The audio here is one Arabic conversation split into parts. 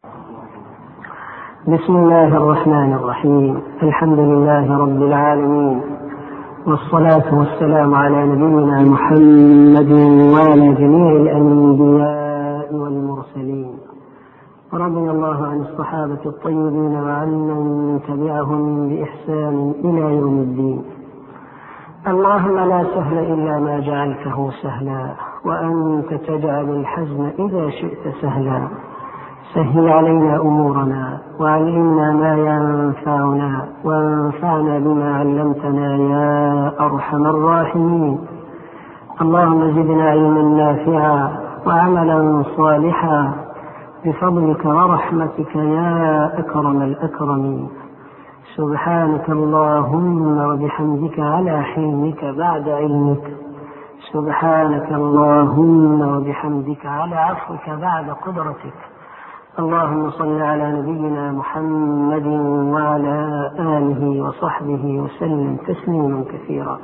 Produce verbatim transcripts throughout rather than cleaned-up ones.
بسم الله الرحمن الرحيم. الحمد لله رب العالمين، والصلاة والسلام على نبينا محمد وعلى جميع الأنبياء والمرسلين. رضي الله عن الصحابة الطيبين وعن من تبعهم بإحسان إلى يوم الدين. اللهم لا سهل إلا ما جعلته سهلا، وأنت تجعل الحزن إذا شئت سهلا. سهل علينا أمورنا، وعلمنا ما ينفعنا، وانفعنا بما علمتنا يا أرحم الراحمين. اللهم زدنا علما نافعا وعملا صالحا بفضلك ورحمتك يا أكرم الأكرمين. سبحانك اللهم وبحمدك على حلمك بعد علمك. سبحانك اللهم وبحمدك على عفوك بعد قدرتك. اللهم صل على نبينا محمد وعلى آله وصحبه وسلم تسليما كثيرا.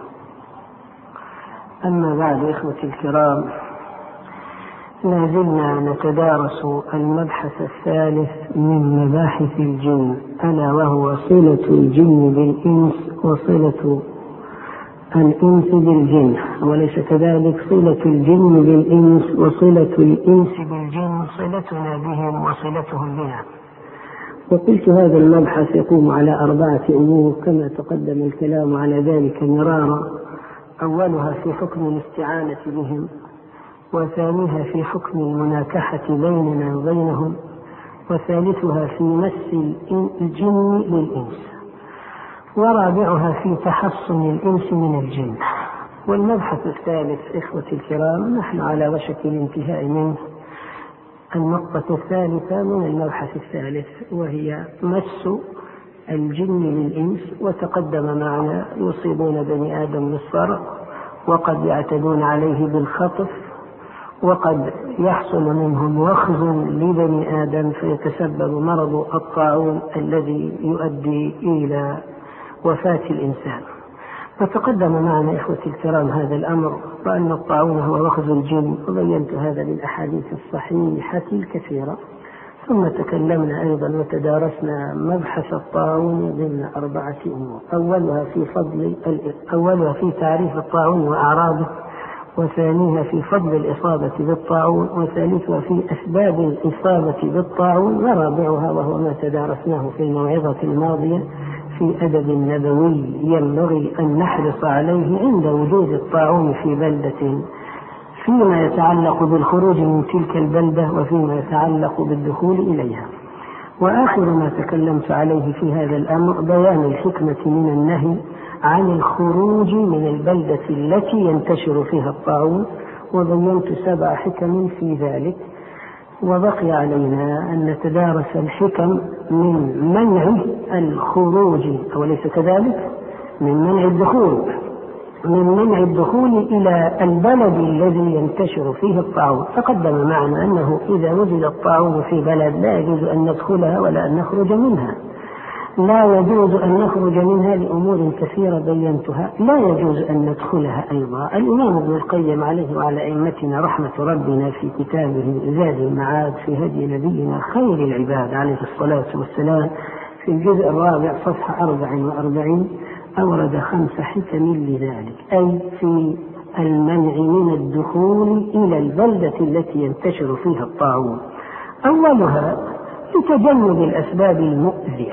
أما بعد، إخوتي الكرام، لا زلنا نتدارس المبحث الثالث من مباحث الجن، ألا وهو صلة الجن بالإنس وصلة الإنس بالجن، وليس كذلك صلة الجن بالإنس وصلة الإنس بالجن، صلتنا بهم وصلتهم بنا. وقلت هذا المبحث يقوم على أربعة أمور كما تقدم الكلام على ذلك مرارا. أولها في حكم الاستعانة بهم، وثانيها في حكم المناكحة بيننا وبينهم، وثالثها في مس الجن للإنس، ورابعها في تحصن الإنس من الجن. والمبحث الثالث إخوتي الكرام نحن على وشك الانتهاء منه، النقطة الثالثة من المبحث الثالث، وهي مس الجن للإنس. وتقدم معنا يصيبون بني آدم بالصرع، وقد يعتدون عليه بالخطف، وقد يحصل منهم وخز لبني آدم فيتسبب مرض الطاعون الذي يؤدي إلى وفاة الإنسان. فتقدم معنا إخوتي الكرام هذا الأمر، وأن الطاعون هو وخز الجن، وبينت هذا بالأحاديث الصحيحة الكثيرة. ثم تكلمنا أيضا وتدارسنا مبحث الطاعون ضمن أربعة أمور. أولها في فضل أولها في تعريف الطاعون وأعراضه، وثانيها في فضل الإصابة بالطاعون، وثالثها في أسباب الإصابة بالطاعون، ورابعها وهو ما تدارسناه في الموعظة الماضية في أدب نبوي ينبغي أن نحرص عليه عند وجود الطاعون في بلدة، فيما يتعلق بالخروج من تلك البلدة وفيما يتعلق بالدخول إليها. وآخر ما تكلمت عليه في هذا الأمر بيان الحكمة من النهي عن الخروج من البلدة التي ينتشر فيها الطاعون، وبينت سبع حكم في ذلك. وبقي علينا أن نتدارس الحكم من منع الخروج، أوليس كذلك؟ من منع الدخول من منع الدخول إلى البلد الذي ينتشر فيه الطاعون. تقدم معنا أنه إذا وجد الطاعون في بلد لا يجوز أن ندخلها ولا أن نخرج منها. لا يجوز أن نخرج منها لأمور كثيرة بينتها. لا يجوز أن ندخلها أيضا. الإمام ابن القيم عليه وعلى أئمتنا رحمة ربنا في كتابه زاد المعاد في هدي نبينا خير العباد عليه الصلاة والسلام في الجزء الرابع صفحة أربع وأربعين أورد خمس حكم لذلك، أي في المنع من الدخول إلى البلدة التي ينتشر فيها الطاعون. أولها لتجنب الأسباب المؤذية،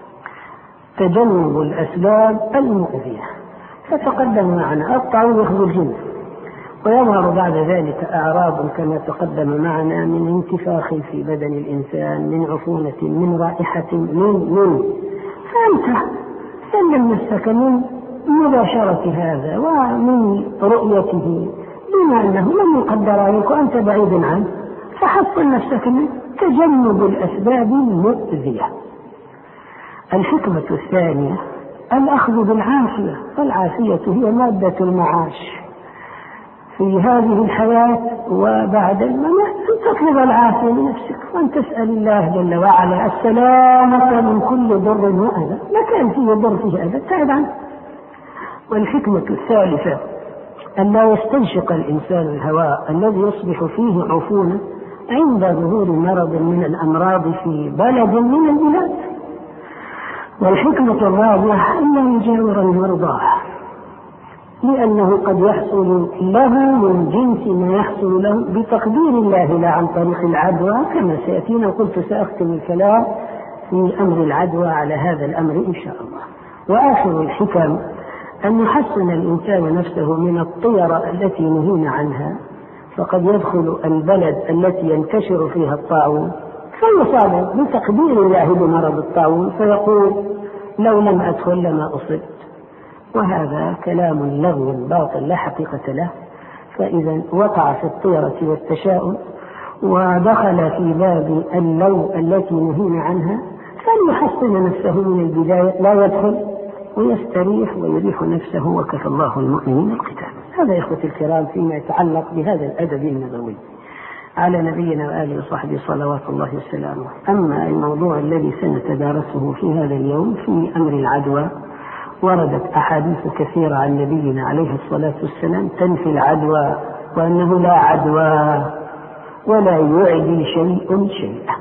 تجنب الأسباب المؤذية. فتقدم معنا الطاعون يخرج الجن، ويظهر بعد ذلك أعراض كما تقدم معنا من انتفاخ في بدن الإنسان، من عفونة، من رائحة، من من فأنت سلم نفسك من مباشرة هذا ومن رؤيته، بما أنه لم يقدر عليك وأنت بعيد عنه، فحصن نفسك من تجنب الأسباب المؤذية. الحكمة الثانية الأخذ بالعافية، فالعافية هي مادة المعاش في هذه الحياة وبعد الممات. أن تطلب العافية لنفسك وأن تسأل الله جل وعلا السلامة من كل ضر وأذى. ما كان فيه ضر فيه أذى تبعد عنه. والحكمة الثالثة أن لا يستنشق الإنسان الهواء الذي يصبح فيه عفونة عند ظهور مرض من الأمراض في بلد من البلاد. والحكمة الراجحة أن يجاور المرضى، لأنه قد يحصل له من جنس ما يحصل له بتقدير الله لا عن طريق العدوى كما سيأتينا. وقلت سأختم الكلام في أمر العدوى على هذا الأمر إن شاء الله. وآخر الحكم أن يحسن الإنسان نفسه من الطيرة التي نهينا عنها، فقد يدخل البلد التي ينتشر فيها الطاعون فيصاب بتقدير الله بمرض الطاعون فيقول لو لم أدخل لما أصبت، وهذا كلام لغو باطل لا حقيقة له. فإذا وقع في الطيرة والتشاؤم ودخل في باب اللو التي نهينا عنها، فليحسن نفسه من البداية، لا يدخل ويستريح ويريح نفسه، وكفى الله المؤمنين القتال. هذا يا إخوتي الكرام فيما يتعلق بهذا الأدب النبوي على نبينا وآله وصحبه صلوات الله وسلامه. أما الموضوع الذي سنتدارسه في هذا اليوم في أمر العدوى، وردت أحاديث كثيرة عن نبينا عليه الصلاة والسلام تنفي العدوى، وأنه لا عدوى ولا يعدي شيء شيئا.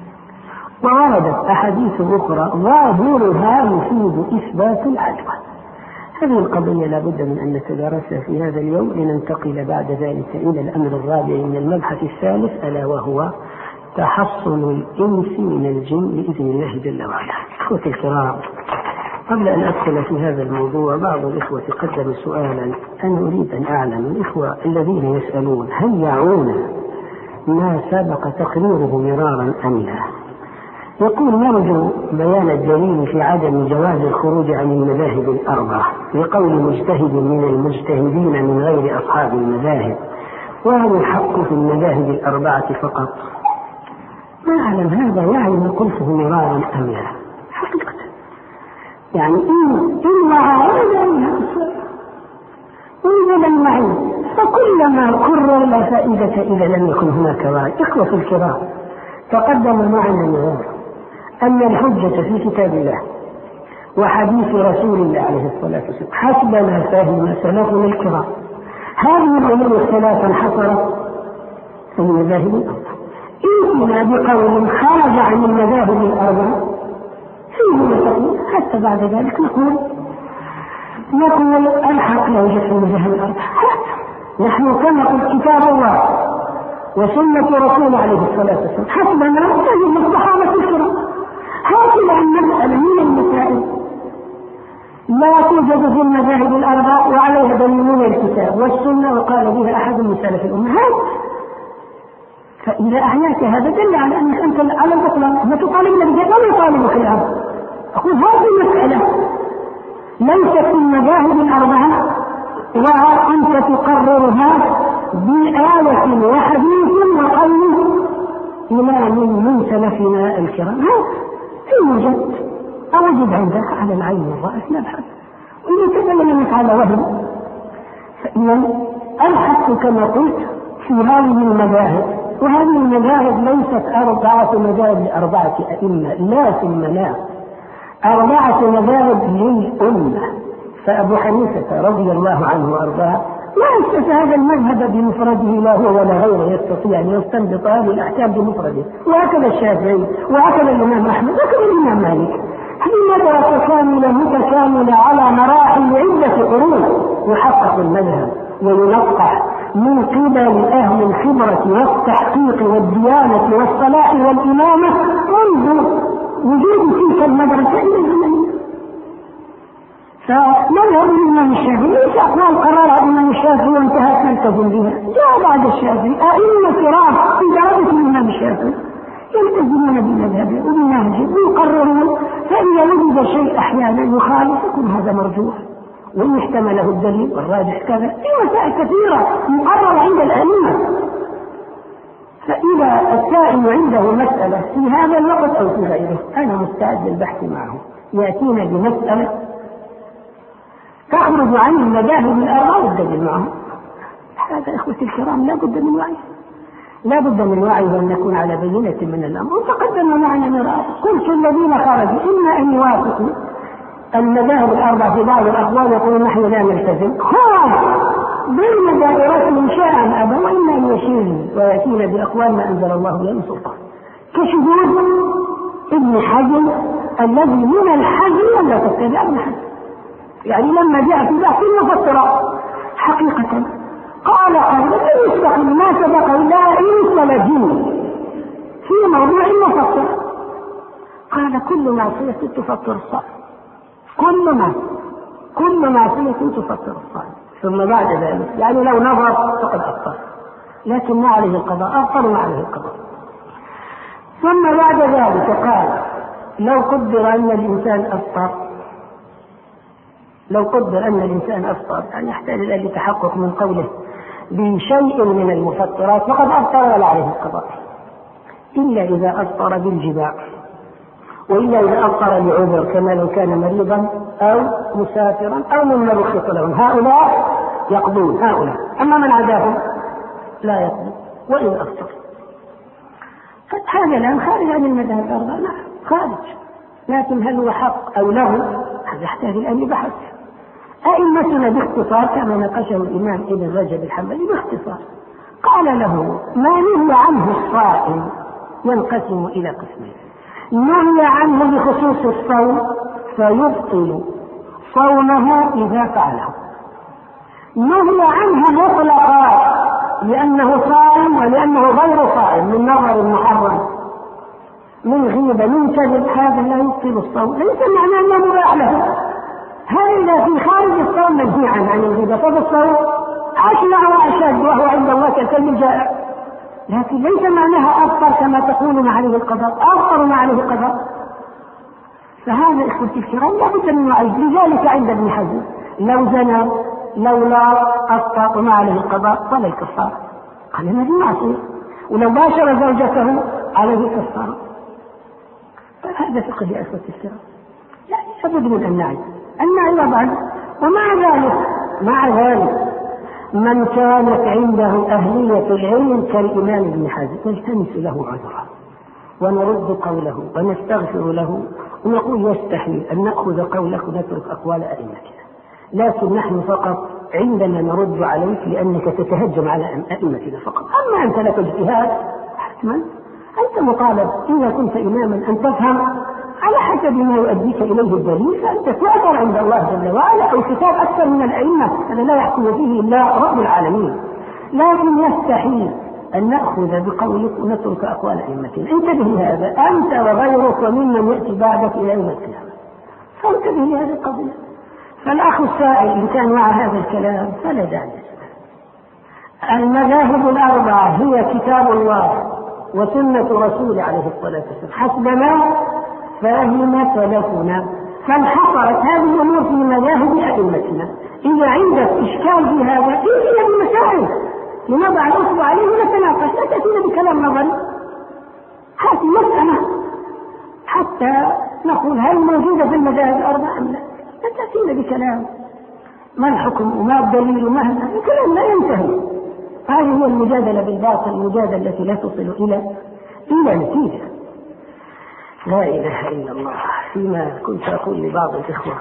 ووردت أحاديث أخرى ظاهرها يفيد إثبات العدوى. هذه القضية لا بد من أن نتدارسها في هذا اليوم لننتقل بعد ذلك إلى الأمر الرابع من المبحث الثالث، ألا وهو تحصن الإنس من الجن بإذن الله جل وعلا. إخوتي الكرام، قبل أن أدخل في هذا الموضوع بعض الإخوة قدم سؤالا أنا أريد أن أعلم الإخوة الذين يسألون هل يعون ما سبق تقريره مرارا أم لا. يقول نرجو بيان الدليل في عدم جواز الخروج عن المذاهب الأربعة لقول مجتهد من المجتهدين من غير أصحاب المذاهب، وهل الحق في المذاهب الأربعة فقط؟ ما أعلم هذا يعني ما قلته مرارا أم لا حقيقة. يعني إن إن وعى وإذا لم يعي فكلما كرر لا فائدة إذا لم يكن هناك وعي. إخوة الكرام، تقدم معنا مرارا أن الحجة في كتاب الله وحديث رسول الله عليه الصلاة والسلام حسب ما فهم سلفنا الكرام. هذه الأمور الثلاثة انحصرت في المذاهب الأربعة. إننا بقول خرج عن المذاهب الأربعة فيه نقول حتى بعد ذلك نقول نقول الحق لا يوجد في المذاهب الأربعة. نحن كما قلت كتاب الله وسنة رسول عليه الصلاة والسلام حسب ما فهم الصحابة الكرام. هكذا المسألة من المسائل لا توجد في المذاهب الأربعة وعليها دليل من الكتاب والسنة وقال بها أحد من سلف الأمة. فإذا أحياك هذا دل على أنك أنت على البطلان، ما تطالبنا بذلك ولا يطالبك الأمر. أقول هذه المسألة ليست في المذاهب الأربعة وأنت تقررها بآية وحديث وقول إمام من سلفنا الكرام. إن وجدت أوجد عندك على العين والرأس نبحث، وإذا تبينك على وهم فإن الحق كما قلت في هذه المذاهب. وهذه المذاهب ليست أربعة مذاهب لأربعة أئمة، لا ثم لا، أربعة مذاهب للأمة. فأبو حنيفة رضي الله عنه وأرضاه ما أسس هذا المذهب بمفرده، لا هو ولا غيره يستطيع أن يستنبط هذه الأحكام بمفرده. وهكذا الشافعي وهكذا الإمام أحمد وهكذا الإمام مالك. هذه مدرسة كاملة متكاملة على مراحل عدة قرون يحقق المذهب وينقح من قبل أهل الخبرة والتحقيق والديانة والصلاح والإمامة منذ وجود تلك المدرسة إلى الزمن. فمذهب الإمام الشافعي ليس أقوال قررها الإمام الشافعي وانتهت نلتزم بها. جاء بعد الشافعي أئمة كرام في درجة الإمام الشافعي يلتزمون بمذهبه وبمنهجه ويقررون، فإذا وجد شيء أحيانا يخالف يكون هذا مرجوح وإن احتمله الدليل والراجح كذا. في مسائل كثيرة مقررة عند الأئمة. فإذا السائل عنده مسألة في هذا الوقت أو في غيره أنا مستعد للبحث معه، يأتينا بمسألة تخرج عن المذاهب الأربعة والدليل معه. هذا إخوتي الكرام لا بد من وعي، لا بد من وعي وأن نكون على بينة من الأمر. وتقدم معنا مرارا قلت الذين خرجوا إما أن يوافقوا المذاهب الأربعة في بعض الأقوال يقولون نحن لا نلتزم، خرج بين دائرتهم شاء أبى وإما أن يشيل ويأتينا بأقوال ما أنزل الله بها من سلطان، كشذوذ ابن حزم الذي من الحزم لا تتبع ابن حزم. يعني لما جاء في بحث المفسرات حقيقة قال قال لا يستقيم ما سبق إلا إنس ولا جن في موضوع المفسر، قال كل معصية تفطر الصائم، كل ما كل معصية تفطر الصائم. ثم بعد ذلك يعني لو نظر فقد أفطر، لكن ما عليه القضاء، أفطر ما عليه القضاء. ثم بعد ذلك قال لو قدر أن الإنسان أفطر لو قدر أن الإنسان أفطر يعني يحتاج إلى التحقق من قوله بشيء من المفطرات فقد أفطر ولا عليه القضاء، إلا إذا أفطر بالجماع، وإلا إذا أفطر لعذر كما لو كان مريضا أو مسافرا أو ممن رخص لهم، هؤلاء يقضون هؤلاء، أما من عداهم لا يقضي وإن أفطر. هذا الآن خارج عن المذهب الأربعة، نعم خارج، لكن هل هو حق أو له هذا يحتاج الآن بحث. أئمتنا باختصار كما ناقشه الإمام ابن رجب الحنبلي باختصار قال له ما نهي عنه الصائم ينقسم إلى قسمين، نهي عنه بخصوص الصوم فيبطل صومه إذا فعله، نهي عنه مطلقا لأنه صائم ولأنه غير صائم من نظر محرم من غيبة من كذب، هذا لا يبطل الصوم، ليس معناه أنه مباح له، هذا في خارج الصوم منهي عن الغيبة، فالصوم أشنع وأشد وهو عند الله كالكلب الجائع، لكن ليس معناها أفطر كما تقولون عليه القضاء، أفطر ما عليه القضاء. فهذا إخوتي الكرام لا بد من وعي. لذلك عند ابن حزم لو زنى لولا أفطر ما عليه القضاء فلا الكفارة، قال هذه معصية، ولو باشر زوجته عليه كفارة. فهذا فقه يا إخوتي الكرام، يعني لابد من أن نعي أن طبعا. ومع ذلك مع ذلك من كانت عنده أهلية العلم كالإمام ابن حزم نلتمس له عذرا ونرد قوله ونستغفر له ونقول يستحيل أن نأخذ قولك ونترك أقوال أئمتنا، لكن نحن فقط عندما نرد عليك لأنك تتهجم على أئمتنا فقط. أما أنت لك اجتهاد حتما أنت مطالب إذا كنت إماما أن تفهم على حسب ما يؤديك إليه الدليل، فأنت تعذر عند الله جل وعلا، أو كتاب أكثر من الأئمة هذا لا يحكم فيه إلا رب العالمين، لكن يستحيل أن نأخذ بقولك ونترك أقوال أئمتنا. انتبه لهذا أنت وغيرك وممن يأتي بعدك إلى يوم القيامة، فانتبه لهذه القضية. فالأخ السائل إن كان مع هذا الكلام فلا داعي. المذاهب الأربعة هي كتاب الله وسنة رسول عليه الصلاة والسلام حسب ما فهم سلفنا، فانحصرت هذه الأمور في مذاهب أئمتنا. إذا عندك إشكال في هذا إذن بالمسائل لنضع الأصبع عليه ونتناقش، لا تأتينا بكلام نظري، هذه مسألة حتى نقول هل موجودة في المذاهب الأربعة أم لا، لا تأتينا بكلام ما الحكم وما الدليل وما هذا الكلام لا ينتهي. هذه هي المجادلة بالباطل، المجادلة التي لا تصل إلى إلى نتيجة. لا إله إلا الله. فيما كنت أقول لبعض الإخوة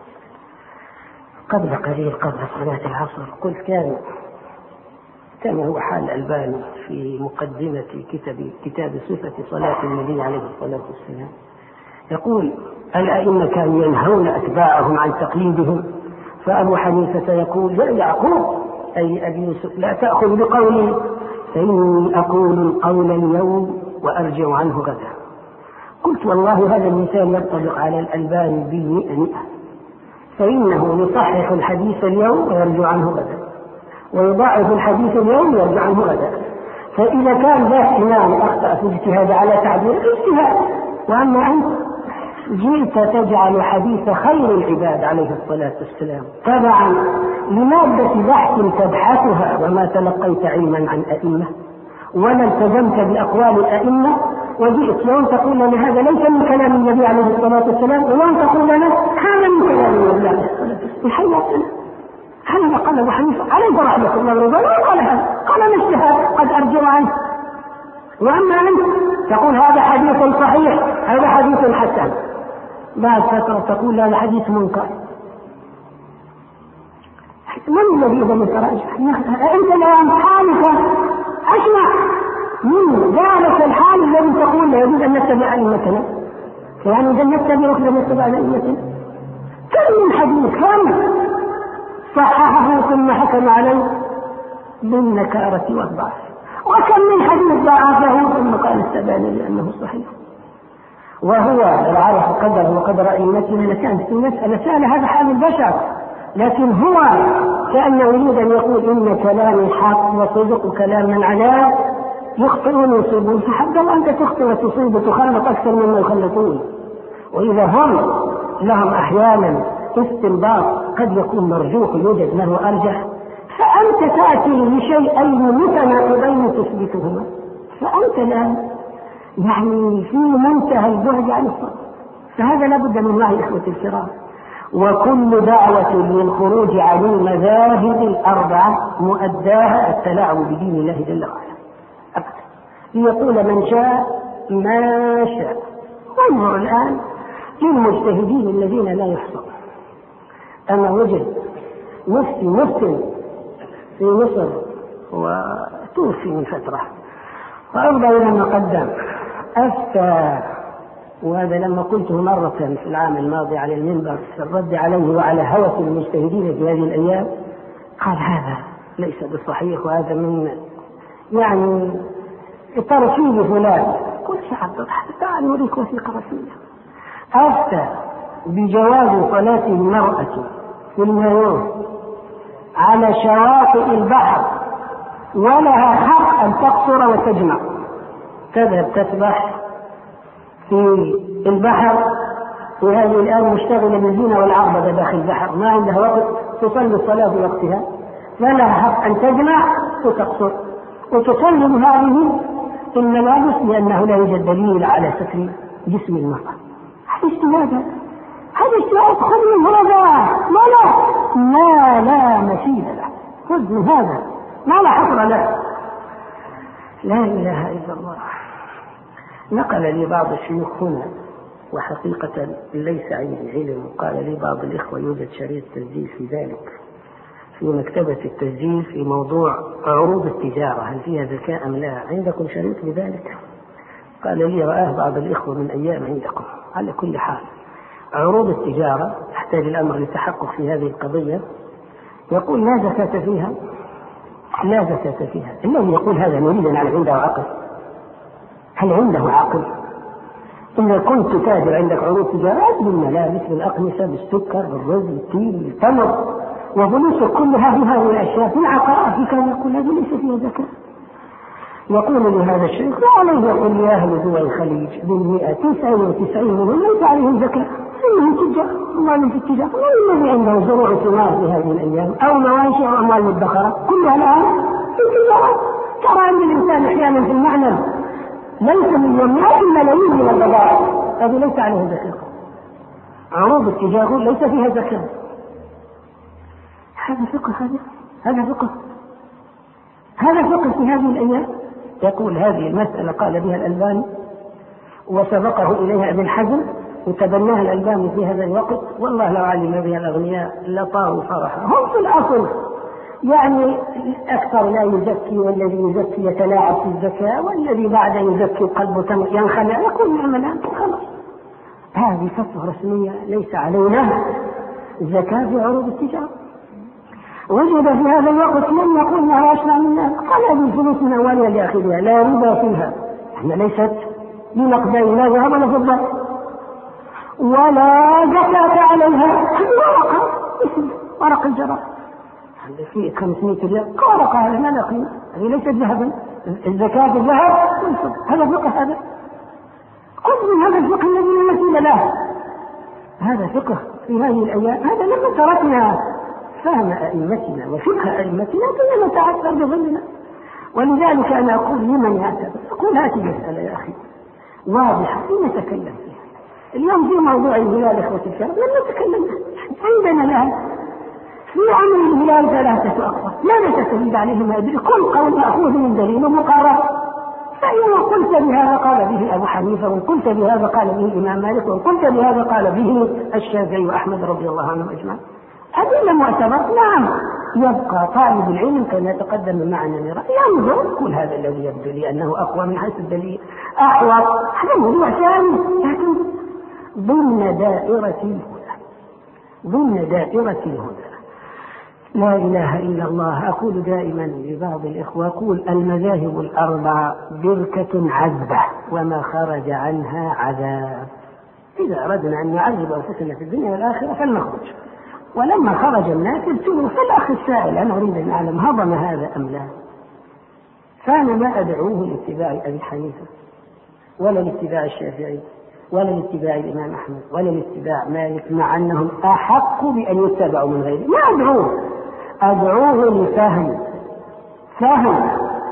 قبل قليل قبل صلاة العصر قلت كان كما هو حال الألباني في مقدمة كتاب كتاب صفة صلاة النبي عليه الصلاة والسلام يقول الأئمة كانوا ينهون أتباعهم عن تقليدهم، فأبو حنيفة يقول يا يعقوب أي أبي يوسف لا تأخذ بقولي فإني أقول القول اليوم وأرجع عنه غدا. قلت والله هذا المثال ينطبق على الألباني بالمئة مئة، فإنه يصحح الحديث اليوم ويرجع عنه غدا، ويضاعف الحديث اليوم ويرجع عنه غدا. فإذا كان ذا إمام أخطأ في اجتهاد على تعبير اجتهاد، وأما أنت جئت تجعل حديث خير العباد عليه الصلاة والسلام تبعا لمادة بحث تبحثها وما تلقيت علما عن أئمة ولا التزمت بأقوال الأئمة، وجئت يوم تقول لنا هذا ليس من كلام النبي عليه الصلاة والسلام، ويوم تقول لنا هذا من كلام النبي عليه الصلاة والسلام. الحقيقة هذا قال أبو حنيفة عليه رحمة الله ورضوانه قال هذا، قال أنا اجتهاد قد أرجع عنه. وأما أنت تقول هذا حديث صحيح هذا حديث حسن، بعد فترة تقول هذا حديث منكر. من الذي يقول يتراجع؟ أنت الآن حالك أسمع من ذلك الحال الذي تقول لا يجوز أن نتبع أئمتنا، يعني إذا نتبع أخرى نتبع أئمتنا. كم من حديث كم صححه ثم حكم عليه بالنكارة والضعف، وكم من حديث ضعفه ثم قال استبان لأنه صحيح. وهو لو عرف قدره وقدر أئمتنا لكان في مسألة سهلة، هذا حال البشر، لكن هو كأنه يريد أن يقول إن كلامي حق وصدق كلام من علاه يخطئون ويصيبون، فحق الله أنت تخطئ وتصيب وتخلط أكثر مما يخلطون. وإذا هم لهم أحيانا استنباط قد يكون مرجوح يوجد له أرجح، فأنت تأتي لشيئين متناقضين تثبتهما، فأنت لا يعني في منتهى البعد عن الصواب. فهذا لابد من وعي إخوة الكرام. وكل دعوة للخروج عن المذاهب الأربعة مؤداها التلاعب بدين الله جل وعلا أبدا، ليقول من شاء ما شاء. وانظر الآن للمجتهدين الذين لا يحصون. أنا وجد مفتي مسلم في مصر وتوفي من فترة، وأرضى إلى المقدم أفتى، وهذا لما قلته مرة في العام الماضي على المنبر في الرد عليه وعلى هوس المجتهدين في هذه الأيام، قال هذا ليس بالصحيح وهذا من يعني ترشيد فلان. قلت يا عبد الله تعال نريك وثيقة رسمية. أفتى بجواز صلاة المرأة في المايوه على شواطئ البحر ولها حق أن تقصر وتجمع، تذهب تسبح في البحر، وهذه الآن مشتغلة بالزينة والعربدة داخل البحر، ما عندها وقت تصلي الصلاة في وقتها، فلها حق أن تجمع وتقصر وتصلي بهذه الملابس لأنه لا يوجد دليل على ستر جسم المرأة. هذا اجتهاد، هذا اجتهاد، خذ من هذا ما لا ما لا مثيل له، خذ من هذا ما لا حصر له. لا إله إلا الله. نقل لي بعض الشيوخ هنا، وحقيقة ليس عندي علم، قال لي بعض الإخوة يوجد شريط تسجيل في ذلك في مكتبة التسجيل في موضوع عروض التجارة، هل فيها زكاة أم لا؟ عندكم شريط بذلك؟ قال لي رآه بعض الإخوة من أيام عندكم. على كل حال عروض التجارة تحتاج الأمر للتحقق في هذه القضية. يقول لا زكاة فيها، لا زكاة فيها. الذي يقول هذا نريد أن عنده عقل؟ هل عنده عقل؟ إذا كنت تاجر عندك عروض تجارة بالملابس بالأقمصة بالسكر بالرز بالتين بالتمر وبنوك كلها بهذه الأشياء في العقارات، كان يقول هذا ليس فيها زكاة. يقول لي هذا الشيخ لا عليه، يقول لي أهل دول الخليج بالمئة تسعة وتسعين منهم ليس عليهم زكاة، إنهم تجار، أموال في التجارة، والذي عنده زروع ثمار في هذه الأيام أو مواشي أو أموال مدخرة كلها الآن في التجارة. ترى عند الإنسان أحيانا في المعنى ليس من مئات الملايين من البضائع، هذه ليس عليه زكاة. عروض التجارة ليس فيها زكاة. هذا فقه، هذا هذا فقه هذا فقه في هذه الأيام. يقول هذه المسألة قال بها الألباني وسبقه إليها ابن حزم وتبناها الألباني في هذا الوقت، والله لو علم بها الأغنياء لطاروا فرحا. هم في الأصل يعني أكثر لا يزكي، والذي يزكي يتلاعب في الزكاة، والذي بعد يزكي قلبه ينخلع يكون يعمل خلاص. هذه فتوى رسمية ليس علينا الزكاة في عروض التجارة. وجد في هذا الوقت من يقول انها اشرع منا، قال هذه الفلوس من اولها لاخرها لا ربا فيها، احنا ليست بنقدين لا ذهب ولا فضه ولا زكاة عليها، ورقة مثل ورق الجراد هذا فيه خمسمائة ريال ورقة، هذا ما له قيمة، هذه ليست ذهبا. الزكاة الذهب هذا فقه، هذا خذ من هذا الفقه الذي لا مثيل له. هذا فقه في هذه الايام. هذا لما تركنا فهم أئمتنا وفقه أئمتنا كنا نتعثر بظلنا. ولذلك أنا أقول لمن يعتبر، أقول هذه مسألة يا أخي واضحة نتكلم فيها. اليوم في موضوع الهلال إخوة الكرام لم نتكلم عندنا الآن في عمل الهلال ثلاثة أقوال لا نتكلم عليهم أدري، كل قول مأخوذ من دليل ومقرر. فإن قلت بهذا قال به أبو حنيفة، وإن قلت بهذا قال به الإمام مالك، وإن قلت بهذا قال به الشافعي وأحمد رضي الله عنهم أجمعين. أدلة معتبر نعم، يبقى طالب العلم كما تقدم معنا مرة ينظر كل هذا الذي يبدو لي أنه أقوى من حيث الدليل أحوط، هذا موضوع ثاني، لكن ضمن دائرة الهدى، ضمن دائرة الهدى. لا إله إلا الله. أقول دائما لبعض الإخوة، أقول المذاهب الأربعة بركة عذبة وما خرج عنها عذاب. إذا أردنا أن نعذب أنفسنا في الدنيا والآخرة فلنخرج، ولما خرج الناس ابتلوا. فالأخ السائل أنا أريد أن أعلم هضم هذا أم لا؟ فأنا ما أدعوه لاتباع أبي حنيفة ولا لاتباع الشافعي ولا لاتباع الإمام أحمد ولا لاتباع مالك، مع أنهم أحق بأن يتبعوا من غيره. ما أدعوه، أدعوه لفهم، فهم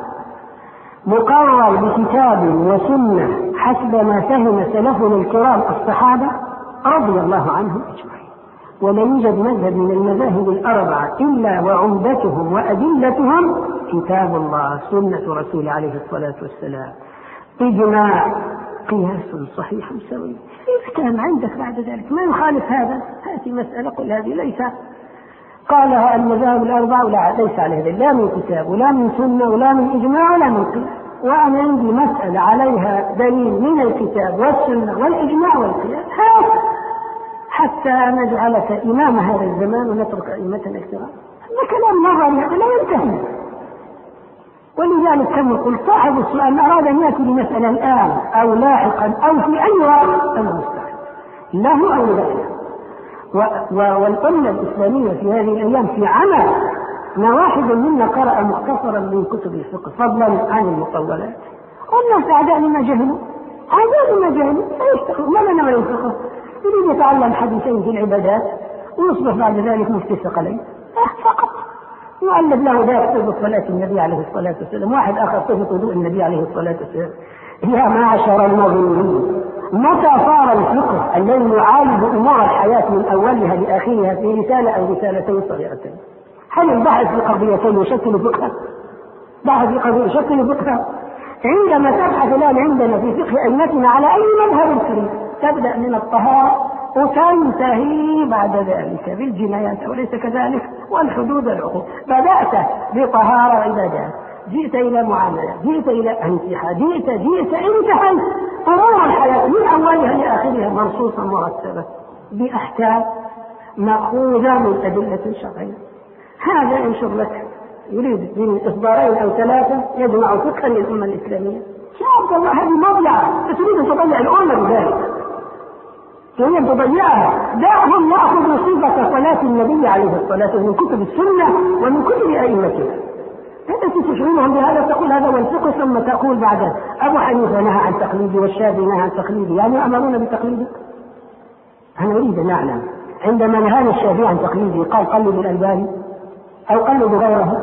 مقرر بكتاب وسنة حسب ما فهم سلفنا الكرام الصحابة رضي الله عنهم أجمعين. ولا يوجد مذهب من المذاهب الأربعة إلا وعمدتهم وأدلتهم كتاب الله، سنة رسول عليه الصلاة والسلام، إجماع، قياس صحيح سوي. إذا كان عندك بعد ذلك ما يخالف هذا، هذه مسألة قل هذه ليس قالها المذاهب الأربعة ولا ليس على هذا، لا من كتاب ولا من سنة ولا من إجماع ولا من قياس. وأنا عندي مسألة عليها دليل من الكتاب والسنة والإجماع والقياس، هذا حتى نجعلك إمام هذا الزمان ونترك أئمتنا الكرام. هذا كلام نظري، هذا لا ينتهي. ولذلك كما قلت صاحب السؤال أراد أن يأتي بمسألة الآن أو لاحقا أو في أي وقت المستقبل له أو لغيره. والأمة الإسلامية في هذه الأيام في عمل. ما واحد منا قرأ مختصرا من كتب الفقه فضلا عن المطولات، والناس أعداء لما جهلوا، أعداء لما جهلوا فيشتغلوا. ما لنا من الفقه؟ يريد يتعلم حديثين في العبادات ويصبح بعد ذلك مفتي ثقلين فقط. يؤلف له ذا يكتب صلاة النبي عليه الصلاة والسلام، واحد آخر صفة وضوء النبي عليه الصلاة والسلام. يا معشر المظلومين، متى صار الفقه الذي يعالج أمور الحياة من أولها لآخرها في رسالة أو رسالتين صغيرتين؟ هل البحث في قضيتين يشكل فقها؟ بحث في قضية يشكل فقها؟ عندما تبحث الآن عندنا في فقه أئمتنا على أي مذهب تريد، تبدأ من الطهارة وتنتهي بعد ذلك بالجنايات أوليس كذلك؟ والحدود العقوق. بدأت بطهارة عبادات، جئت إلى معاملة، جئت إلى أنكحة، جئت جئت انتهيت. أمور الحياة من أولها لآخرها منصوصة مرتبة بأحكام مأخوذة من أدلة شرعية. هذا ينشر لك يريد من إصدارين أو ثلاثة يجمع فقها للأمة الإسلامية. يا عبد الله هذه مضيعة، تريد أن تضيع الأمة بذلك، تريد أن تضيعها. دعهم يأخذوا صفة صلاة النبي عليه الصلاة والسلام من كتب السنة ومن كتب أئمتنا. أنت تشغلهم بهذا، تقول هذا والفقه، ثم تقول بعد أبو حنيفة نهى عن تقليدي والشافعي نهى عن تقليدي، يعني يأمرون بتقليدي. أنا أريد أن أعلم عندما نهانا الشافعي عن تقليدي قال قلد الألباني أو قلد غيره؟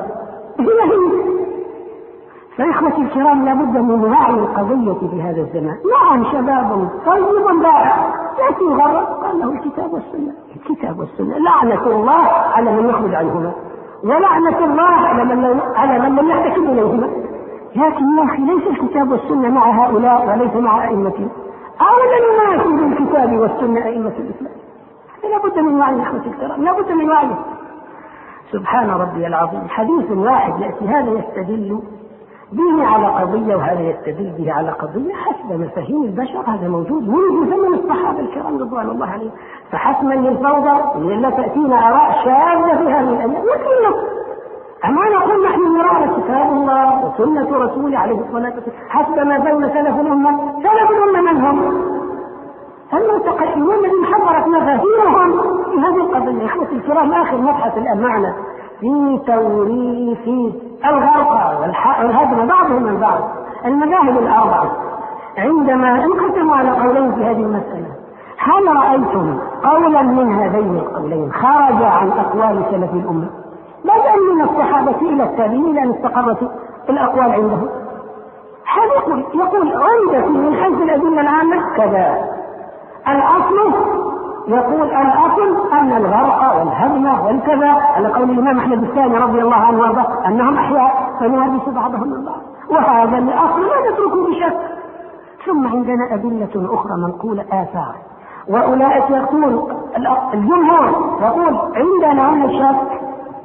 فإخوتي الكرام لابد من وعي القضية في هذا الزمان. نعم شباب طيب بائع يأتي غرب قال له الكتاب والسنة، الكتاب والسنة. لعنة الله على من يخرج عنهما، ولعنة الله على من على من لم يحتكم إليهما. لكن يا أخي ليس الكتاب والسنة مع هؤلاء وليس مع أئمتهم، أولا يناسب الكتاب والسنة أئمة الإسلام. لابد من وعي إخوتي الكرام، لابد من وعي. سبحان ربي العظيم، حديث واحد يأتي هذا يستدل به على قضية وهذا يستدل به على قضية حسب مفاهيم البشر. هذا موجود منذ زمن الصحابة الكرام رضوان الله عليهم. فحسما للفوضى لا تأتينا آراء شاذة في هذه الأيام، لكن أما نقول نحن نرى كتاب الله وسنة رسوله عليه الصلاة والسلام حسب ما فهم سلف الأمة. سلف الأمة من هم؟ المتقدمون الذين حضرت مفاهيمهم في هذه القضية. إخوتي الكرام، آخر مبحث الآن معنا في توريث الغرقى والهدم بعضهم من بعض. المذاهب الأربعة عندما انقسموا على قولين في هذه المسألة، هل رأيتم قولا من هذين القولين خرج عن أقوال سلف الأمة بدءا من الصحابة إلى التابعين إلى أن استقرت الأقوال عندهم؟ هل يقول يقول عندك من حيث الأدلة العامة كذا، الأصل يقول الأصل أن الغرق والهدم والكذا على قول الإمام أحمد الثاني رضي الله عنه وارضاه أنهم أحياء فنورث بعضهم من بعض، وهذا الأصل لا نتركه بشك. ثم عندنا أدلة أخرى منقولة آثار، وأولئك يقول الجمهور يقول عندنا هنا الشك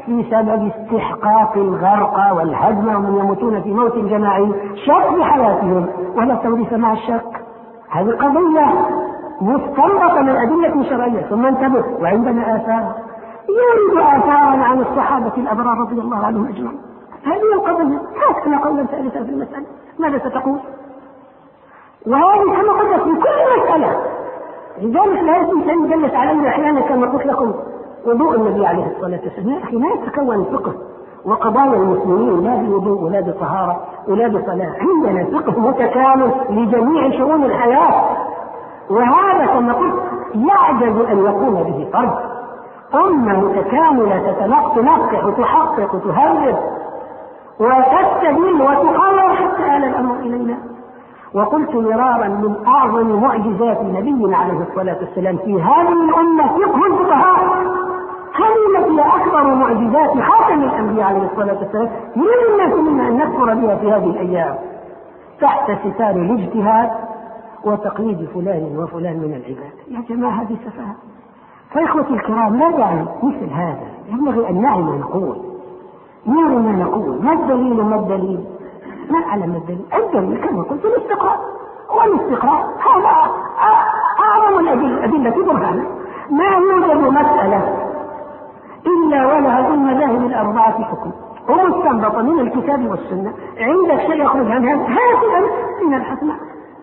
في سبب استحقاق الغرق والهدم ومن يموتون في موت جماعي شك بحياتهم ولا توريث مع الشك. هذه قضية مستنبطة من أدلة شرعية. ثم انتبه، وعندنا آثار يريد آثارا عن الصحابة الأبرار رضي الله عنهم أجمعين. هذه القضية هات لنا قولا ثالثا في المسألة، ماذا ستقول؟ وهذه كما قلت في كل مسألة. لذلك لا يجوز أن يدلس علينا أحيانا كما قلت لكم وضوء النبي عليه الصلاة والسلام. يا أخي لا يتكون الفقه وقضايا المسلمين لا بوضوء ولا بطهارة ولا بصلاة، عندنا فقه متكامل لجميع شؤون الحياة، وهذا كما قلت يعجز أن يقوم به فرد. أمة متكاملة تنقح وتحقق وتهرب وتستدل وتقرر حتى آل الأمر إلينا. وقلت مرارا من أعظم معجزات نبينا عليه الصلاة والسلام في هذه الأمة فقه الفقهاء. هذه التي أكبر معجزات خاتم الأنبياء عليه الصلاة والسلام يريد الناس منا أن نذكر بها في هذه الأيام تحت ستار الاجتهاد وتقييد فلان وفلان من العباد. يا جماعة هذه سفاهة. فإخوتي الكرام لا داعي مثل هذا، ينبغي أن نعي ما نقول، نعي ما نقول. ما الدليل وما الدليل؟ ما أعلم الدليل. الدليل كما قلت الاستقراء، والاستقراء هذا أعظم الأدلة برهانا. ما يوجد مسألة إلا ولها ضمن المذاهب الأربعة في حكم ومستنبطة من الكتاب والسنة. عندك شيء يخرج عن هذا هذا من الحسنة.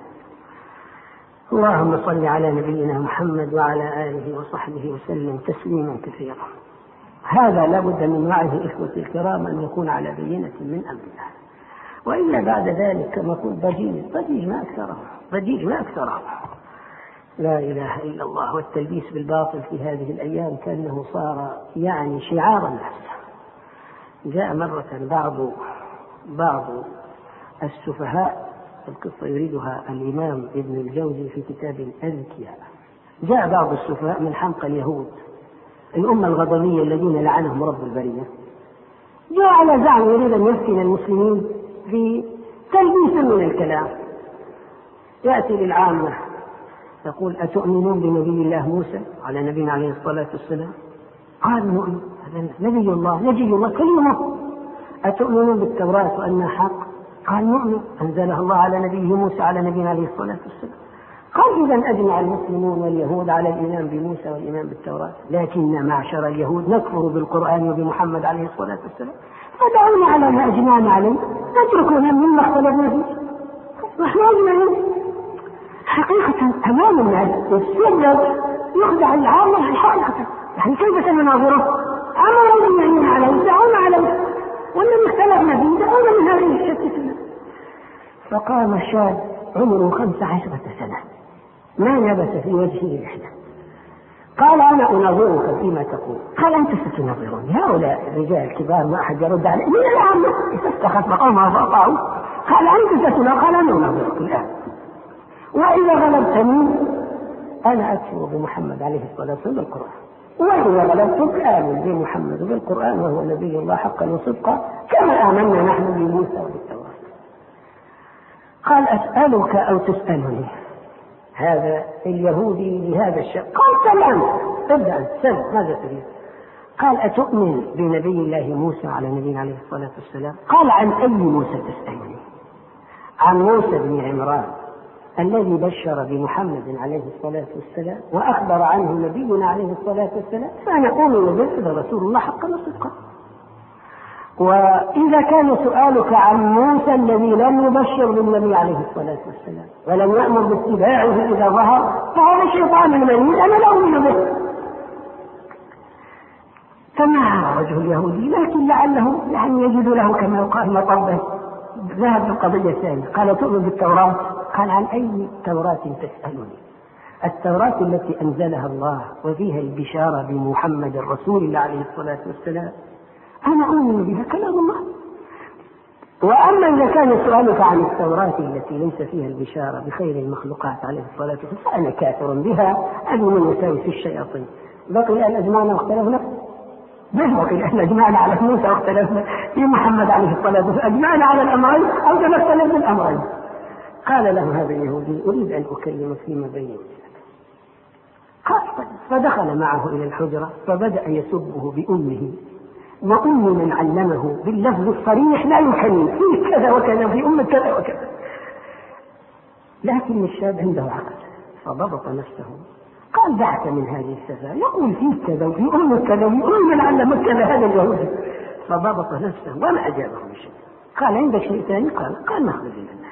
اللهم صل على نبينا محمد وعلى آله وصحبه وسلم تسليما كثيرا. هذا لابد من وعيه إخوتي الكرام أن يكون على بينة من أمرنا، وإلا بعد ذلك كما قلت ضجيج ضجيج ما أكثره ضجيج ما أكثره. لا إله إلا الله. والتلبيس بالباطل في هذه الأيام كأنه صار يعني شعارا نفسه. جاء مرة بعض بعض السفهاء، القصة يريدها الإمام ابن الجوزي في كتاب الأذكياء. جاء بعض السفهاء من حمقى اليهود الأمة الغضبية الذين لعنهم رب البرية، جاء على زعم يريد أن يفتن المسلمين في تلبيس من الكلام. يأتي للعامة يقول أتؤمنون بنبي الله موسى على نبينا عليه الصلاة والسلام؟ قال نؤمن، هذا نبي الله نجي الله كلمه. أتؤمنون بالتوراة وأنها حق؟ قال نؤمن، أنزلها الله على نبيه موسى على نبينا عليه الصلاة والسلام. قال إذا أجمع المسلمون واليهود على الإيمان بموسى والإيمان بالتوراة، لكن معشر اليهود نكفر بالقرآن وبمحمد عليه الصلاة والسلام، فدعونا على ما أجمعنا عليه نتركنا مما اختلفنا فيه. نحن أجمعين حقيقة تمام الناس والسبب يخدع العامة حقيقة. يعني كيف سنناظره؟ أمر المؤمنين عليه دعونا عليه، والذي اختلفنا فيه دعونا من هذه الشتة. فقام شاب عمره خمس عشرة سنة ما نبت في وجهه لحية، قال أنا أناظرك فيما تقول. قال أنت ستناظرني؟ هؤلاء الرجال الكبار ما أحد يرد عليه من العامة، استخف قومها فأطاعوا. قال أنت ستناظر؟ قال أنا أناظرك الآن، وإذا غلبتني أنا أكفر بمحمد عليه الصلاة والسلام بالقرآن، وإذا غلبتك آمن بمحمد بالقرآن وهو نبي الله حقا وصدقا كما آمنا نحن بموسى وبالتوراة. قال أسألك أو تسألني؟ هذا اليهودي لهذا الشيء. قال سل أنت، ابدأ أنت، سل ماذا تريد؟ قال أتؤمن بنبي الله موسى على نبينا عليه الصلاة والسلام؟ قال عن أي موسى تسألني؟ عن موسى بن عمران الذي بشر بمحمد عليه الصلاة والسلام وأخبر عنه نبينا عليه الصلاة والسلام، فنقول به رسول الله حقا وصدقا. وإذا كان سؤالك عن موسى الذي لم يبشر بالنبي عليه الصلاة والسلام ولم يأمر باتباعه إذا ظهر، فهذا شيطان المريض أنا لا أؤمن به. فما وجه اليهودي، لكن لعله يعني يجد له كما يقال مطبه. ذهب القضية الثانية، قال تؤمن بالتوراة؟ قال عن أي توراة تسألني؟ التوراة التي أنزلها الله وفيها البشارة بمحمد رسول الله عليه الصلاة والسلام أنا أؤمن بها كلام الله. وأما إذا كان سؤالك عن التوراة التي ليس فيها البشارة بخير المخلوقات عليه الصلاة والسلام فأنا كافر بها، أنا من وساوس الشياطين. بقي أن أجمعنا واختلفنا به، بقي أن أجمعنا على موسى واختلفنا في محمد عليه الصلاة والسلام، أجمعنا على الأمرين أو تمثل بالأمرين. قال له هذا اليهودي أريد أن أكلمك فيما بيني وبينك. قال فدخل معه إلى الحجرة فبدأ يسبه بأمه وأم من علمه باللفظ الصريح لا يكلم فيه كذا وكذا في أم كذا وكذا. لكن الشاب عنده عقل فضبط نفسه قال دعك من هذه السفة، يقول فيه كذا وفي أم كذا وفي أم من علمك كذا هذا اليهودي. فضبط نفسه وما أجابه بشيء. قال عندك شيء ثاني؟ قال قال نخرج إلى الناس.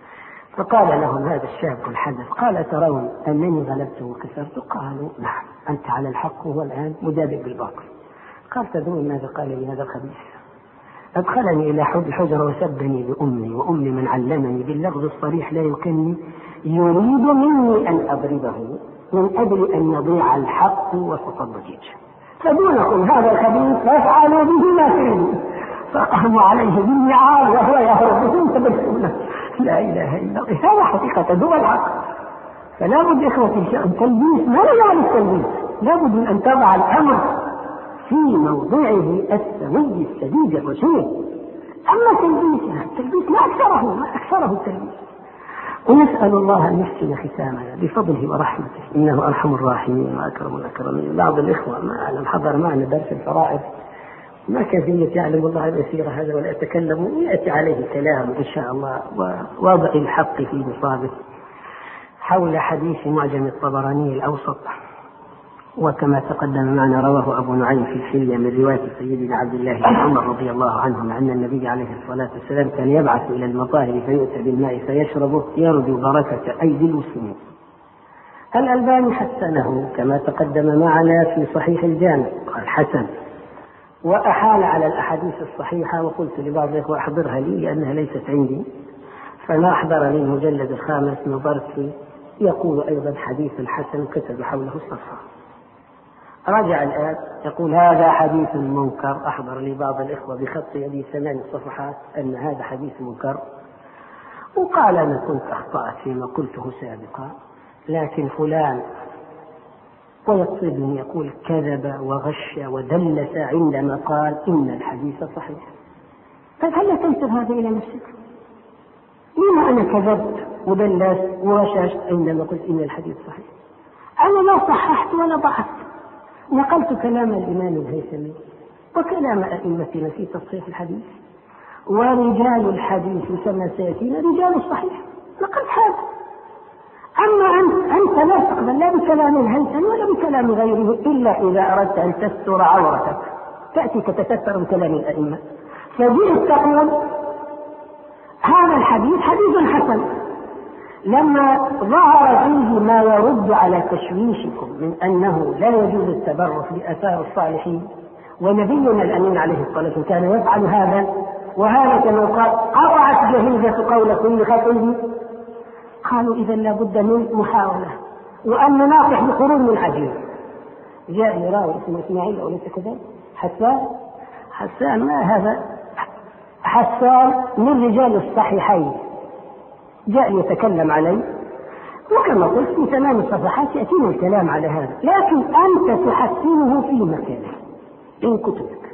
فقال لهم هذا الشاب الحدث قال ترون أنني غلبت وكسرت؟ قالوا نعم أنت على الحق وهو الآن مدابق بالباطل. قال تدرون ماذا قال لي هذا الخبيث؟ أدخلني إلى حب الحجرة وسبني بأمي وأمي من علمني باللفظ الصريح لا يكني، يريد مني أن أضربه من أجل أن يضيع الحق وسط الضجيج، فدونكم هذا الخبيث فافعلوا به ما تريدون. فقاموا عليه بالنعال وهو يهرب بهم تبسمنا. لا إله إلا الله. هذا حقيقة هو الحق. فلا بد إخوتي الشأن تلبيس، ما يعني التلبيس؟ لا بد من أن تضع الأمر في موضعه السوي السديد الرشيد. أما تلبيس التلبيس ما أكثره ما أكثره التلبيس. ونسأل الله أن يحسن ختامنا بفضله ورحمته إنه أرحم الراحمين وأكرم الأكرمين. بعض الإخوة ما أعلم حضر معنا درس الفرائض ما كيفية يعلم الله اليسير هذا ولا يتكلم ويأتي عليه كلام إن شاء الله ووضع الحق في نصابه حول حديث معجم الطبراني الأوسط. وكما تقدم معنا رواه أبو نعيم في الحلية من رواية سيدنا عبد الله بن عمر رضي الله عنهما أن النبي عليه الصلاة والسلام كان يبعث إلى المطاهر فيؤتى بالماء فيشربه يرجو بركة أيدي المسلمين. الألباني حسنه كما تقدم معنا في صحيح الجامع قال حسن، وأحال على الأحاديث الصحيحة. وقلت لبعض الإخوة أحضرها لي لأنها ليست عندي، فما أحضرني المجلد الخامس نظرت فيه يقول أيضا حديث حسن كتب حوله الصفحة. راجع الآن يقول هذا حديث منكر. أحضر لي بعض الإخوة بخط يدي ثمان صفحات أن هذا حديث منكر، وقال أنا كنت أخطأت فيما قلته سابقا لكن فلان ويقصدني يقول كذب وغش ودلس عندما قال إن الحديث صحيح. طيب هل تنسب هذا إلى نفسك؟ لما أنا كذبت ودلست وغششت عندما قلت إن الحديث صحيح؟ أنا لا صححت ولا ضعفت، نقلت كلام الإمام الهيثمي وكلام أئمتنا في تصحيح الحديث، ورجال الحديث كما سيأتينا رجال الصحيح، نقلت هذا. أما أنت, أنت لا تقبل لا بكلام الهيثمي ولا بكلام غيره إلا إذا أردت أن تستر عورتك تأتي تتستر بكلام الأئمة. فجئت تقول هذا الحديث حديث حسن لما ظهر فيه ما يرد على تشويشكم من أنه لا يجوز التبرك بآثار الصالحين، ونبينا الأمين عليه الصلاة والسلام كان يفعل هذا، وهذا كما قال قطعت جهيزة قول كل خطيب. قالوا إذا لا بد من محاولة وأن نناقح بقرون من عجيب. جاء يراوي اسمه إسماعيل أو ليس كذلك حسان حسان ما هذا حسان من رجال الصحيحين، جاء يتكلم عليه وكما قلت في ثمان صفحات يأتينا الكلام على هذا، لكن أنت تحسنه في مكانه إن كتبك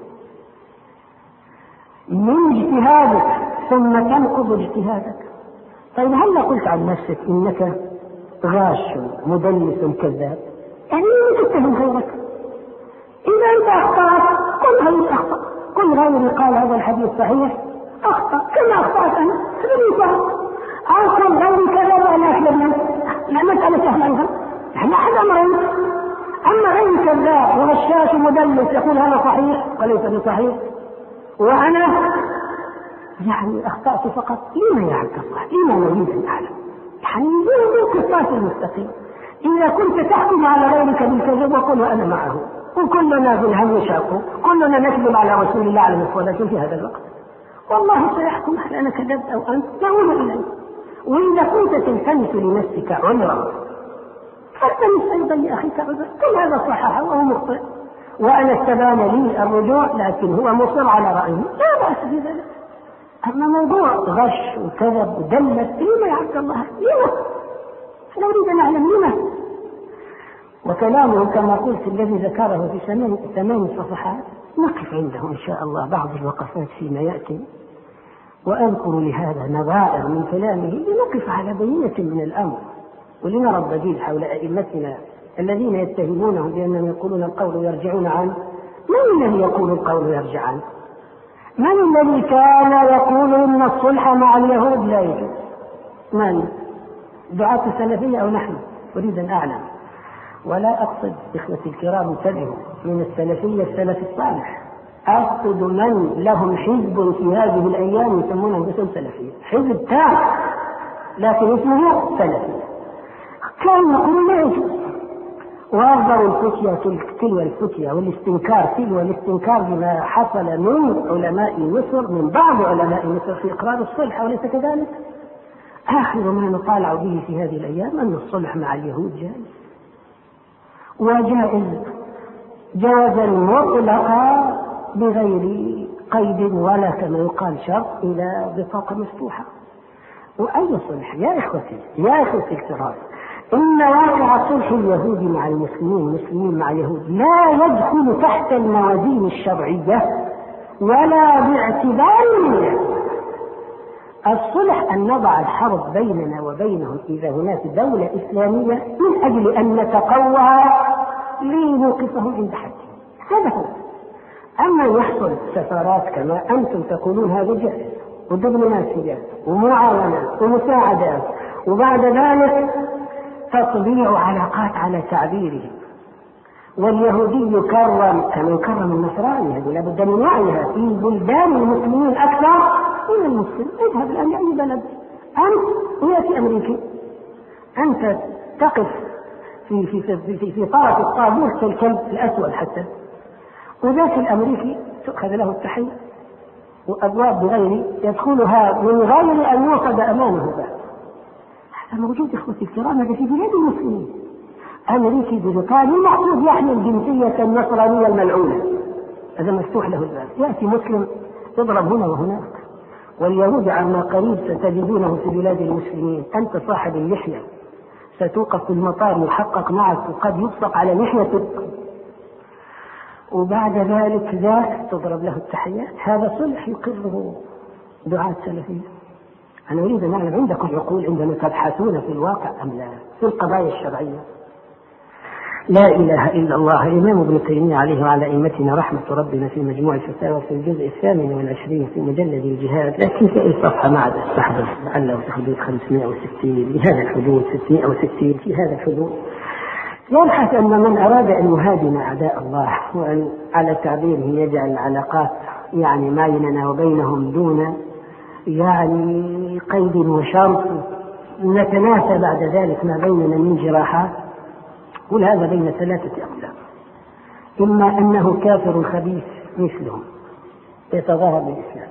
من اجتهادك ثم تنقض اجتهادك. طيب هل قلت عن نفسك إنك غاش مدلس كذاب؟ يعني لا تتهم غيرك. إذا أنت أخطأت قل غيري أخطأ، قل غيري قال هذا الحديث صحيح أخطأ كما أخطأت أنا فلن أو قل غيري كذا وأنا أكلم لا مسألة سهلة أيضا. نحن أحد أمرين، أما غير كذاب وغشاش مدلس يقول هذا صحيح وليس بصحيح وأنا يعني أخطأت فقط، لما يا عبد الله لما نريد أن أعلم؟ يعني يجب القصاص المستقيم. إذا كنت تحكم على غيرك بالكذب وقل وأنا معه وكلنا في الهم شاق كلنا نكذب على رسول الله عليه الصلاة والسلام في هذا الوقت، والله سيحكم هل أنا كذبت أو أنت نعود إليه. وإذا كنت تلتمس لنفسك عذرا فالتمس أيضا لأخيك عذرا، كل هذا صحح وهو مخطئ وأنا استبان لي الرجوع لكن هو مصر على رأيه لا بأس بذلك. أما موضوع غش وكذب ودلس لما يا عبد الله لما؟ أنا أريد أن أعلم لما. وكلامه كما قلت الذي ذكره في ثمان ثمان صفحات نقف عنده إن شاء الله بعض الوقفات فيما يأتي، وأذكر لهذا نظائر من كلامه لنقف على بينة من الأمر ولنرى الضجيج حول أئمتنا الذين يتهمونهم بأنهم يقولون القول يرجعون عنه من الذي يقول القول يرجع عنه؟ من الذي كان يقول إن الصلح مع اليهود لا يجوز؟ من؟ دعاة السلفية أو نحن؟ أريد أن أعلم. ولا أقصد إخوتي الكرام انتبهوا من السلفية السلف الصالح، أقصد من لهم حزب في هذه الأيام يسمونه باسم سلفية، حزب تام لكن اسمه سلفي، كان يقول لا يجوز. وأفضل الفتية تلو الفتية والاستنكار تلو الاستنكار بما حصل من علماء مصر، من بعض علماء مصر في إقرار الصلح، وليس كذلك؟ آخر ما نطالع به في هذه الأيام أن الصلح مع اليهود جائز وجائز جوازا مطلقا بغير قيد ولا كما يقال شرط إلى بطاقة مفتوحة. وأي صلح يا إخوتي يا إخوتي الكرام؟ إن واقع صلح اليهود مع المسلمين المسلمين مع اليهود لا يدخل تحت الموازين الشرعية ولا باعتبار منه. الصلح أن نضع الحرب بيننا وبينهم إذا هناك دولة إسلامية من أجل أن نتقوى لنوقفهم عند حد، هذا هو. أما يحصل سفارات كما أنتم تقولون هذا جائز، ودبلوماسيات ومعاونات ومساعدات، وبعد ذلك تطبيع علاقات على تعبيره. واليهودي يكرم كما يكرم النصراني، هذه لابد من وعيها في بلدان المسلمين أكثر من المسلم. اذهب الآن لأي بلد أنت ويأتي أمريكي، أنت تقف في في في في, في طرف الطابور كالكلب الأسود حتى، وذاك الأمريكي تؤخذ له التحية وأبواب بغير يدخلها من غير أن يوقد أمامه بعد. هذا موجود إخوتي الكرام، هذا في بلاد المسلمين. أمريكي بريطاني المحسوب يحمل الجنسية النصرانية الملعونة، هذا مفتوح له الباب، يأتي مسلم يضرب هنا وهناك. واليهود عما قريب ستجدونه في بلاد المسلمين، أنت صاحب اللحية ستوقف في المطار يحقق معك وقد يبصق على لحيتك، وبعد ذلك ذاك تضرب له التحيات. هذا صلح يقره دعاة سلفية. أنا أريد أن أعلم عندكم عقول عندما تبحثون في الواقع أم لا في القضايا الشرعية؟ لا إله إلا الله. الإمام ابن تيمية عليه وعلى أئمتنا رحمة ربنا في مجموع الفتاوى في الجزء الثامن والعشرين في مجلد الجهاد، لكن في أي صفحة ما عاد استحضر، لعله في حدود خمسمائة وستين، بهذا الحدود ستمائة وستين، في هذا الحدود، يبحث أن من أراد أن يهاجم أعداء الله وأن على تعبيره يجعل العلاقات يعني ما بيننا وبينهم دون يعني قيد وشرط نتناسى بعد ذلك ما بيننا من جراحات، قل هذا بين ثلاثة أقسام: إما أنه كافر خبيث مثلهم يتظاهر بالإسلام،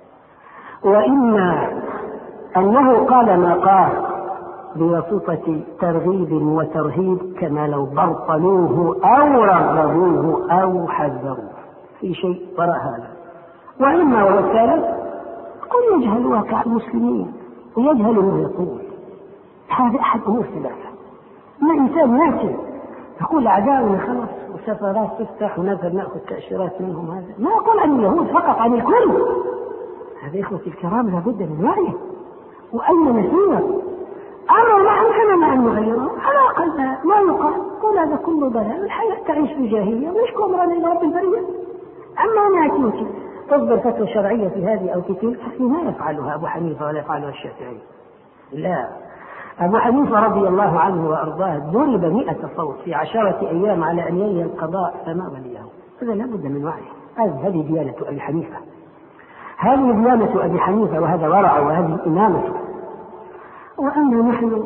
وإما أنه قال ما قال بواسطة ترغيب وترهيب كما لو برطلوه أو رغبوه أو حذروه في شيء وراء هذا، وإما هو الثالث قل يجهل واقع المسلمين ويجهل ما يقول. هذا أحد أمور ثلاثة. ما إنسان يأتي يقول أعداؤنا خلاص وسفارات تفتح ونذهب نأخذ تأشيرات منهم، هذا ما أقول عن اليهود فقط، عن الكل. هذا إخوتي الكرام لابد من وعي وأن نسير. أما ما أمكننا أن نغيره على الأقل ما يقال قول هذا كله بلاء، الحياة تعيش في جاهلية ونشكو أمرنا إلى رب البرية. أما نأتيك تصدر فتوى شرعية في هذه أو في تلك ما يفعلها أبو حنيفة ولا يفعلها الشافعي، لا. أبو حنيفة رضي الله عنه وأرضاه ضرب مئة صوت في عشرة أيام على أن يلي القضاء فما وليه. هذا لا بد من وعي. هذه ديانة أبي حنيفة، هذه ديانة أبي حنيفة، وهذا ورع وهذه إمامة. وأما نحن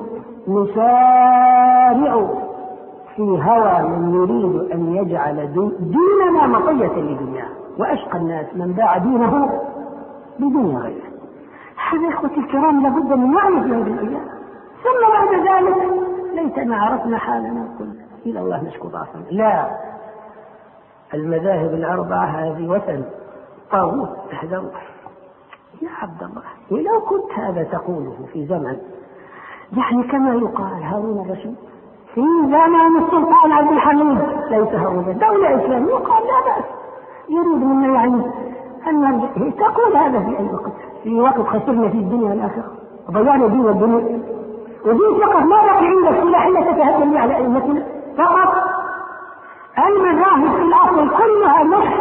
نسارع في هوى من يريد أن يجعل ديننا مطية لدنياه، وأشقى الناس من باع دينه بدنيا غيره. هذا إخوتي الكرام لابد من وعي في هذه الأيام. ثم بعد ذلك ليتنا عرفنا حالنا كل إلى الله نشكو ضعفنا. لا، المذاهب الأربعة هذه وثن طاغوت احذروه يا عبد الله. ولو كنت هذا تقوله في زمن يعني كما يقال هارون الرشيد، في زمن السلطان عبد الحميد ليس هارون دولة إسلامية، يقال لا بأس، يريد منا يعني أن نرجع. تقول هذا في أي وقت؟ في وقت خسرنا في الدنيا والآخرة وضيعنا دين والدنيا، ودين فقط ما بقي عندك سلاح إلا تتهدم على أئمتنا فقط. المذاهب في الأصل كلها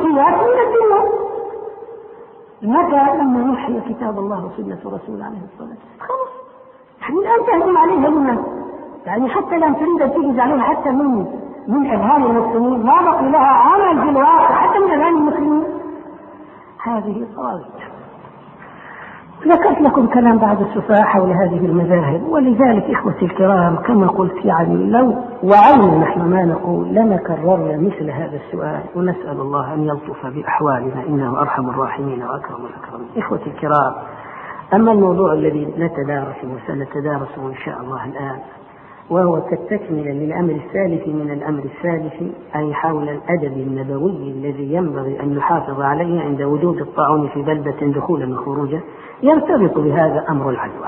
متى لما نحيي كتاب الله وسنة رسوله عليه الصلاة والسلام؟ خلاص يعني الآن تهجم عليها لما يعني حتى لم تريد أن تجد عليها حتى من من أذهان المسلمين، ما بقي لها عمل في الواقع حتى من أذهان المسلمين. هذه صارت. ذكرت لكم كلام بعض السفهاء حول هذه المذاهب، ولذلك إخوتي الكرام كما قلت يعني لو وعينا نحن ما نقول لما كررنا مثل هذا السؤال، ونسأل الله أن يلطف بأحوالنا إنه أرحم الراحمين وأكرم الأكرمين. إخوتي الكرام، أما الموضوع الذي نتدارسه وسنتدارسه إن شاء الله الآن، وهو كالتكملة للأمر الثالث من الأمر الثالث، أي حول الأدب النبوي الذي ينبغي أن نحافظ عليه عند وجود الطاعون في بلدة دخولا وخروجا، يرتبط بهذا أمر العدوى.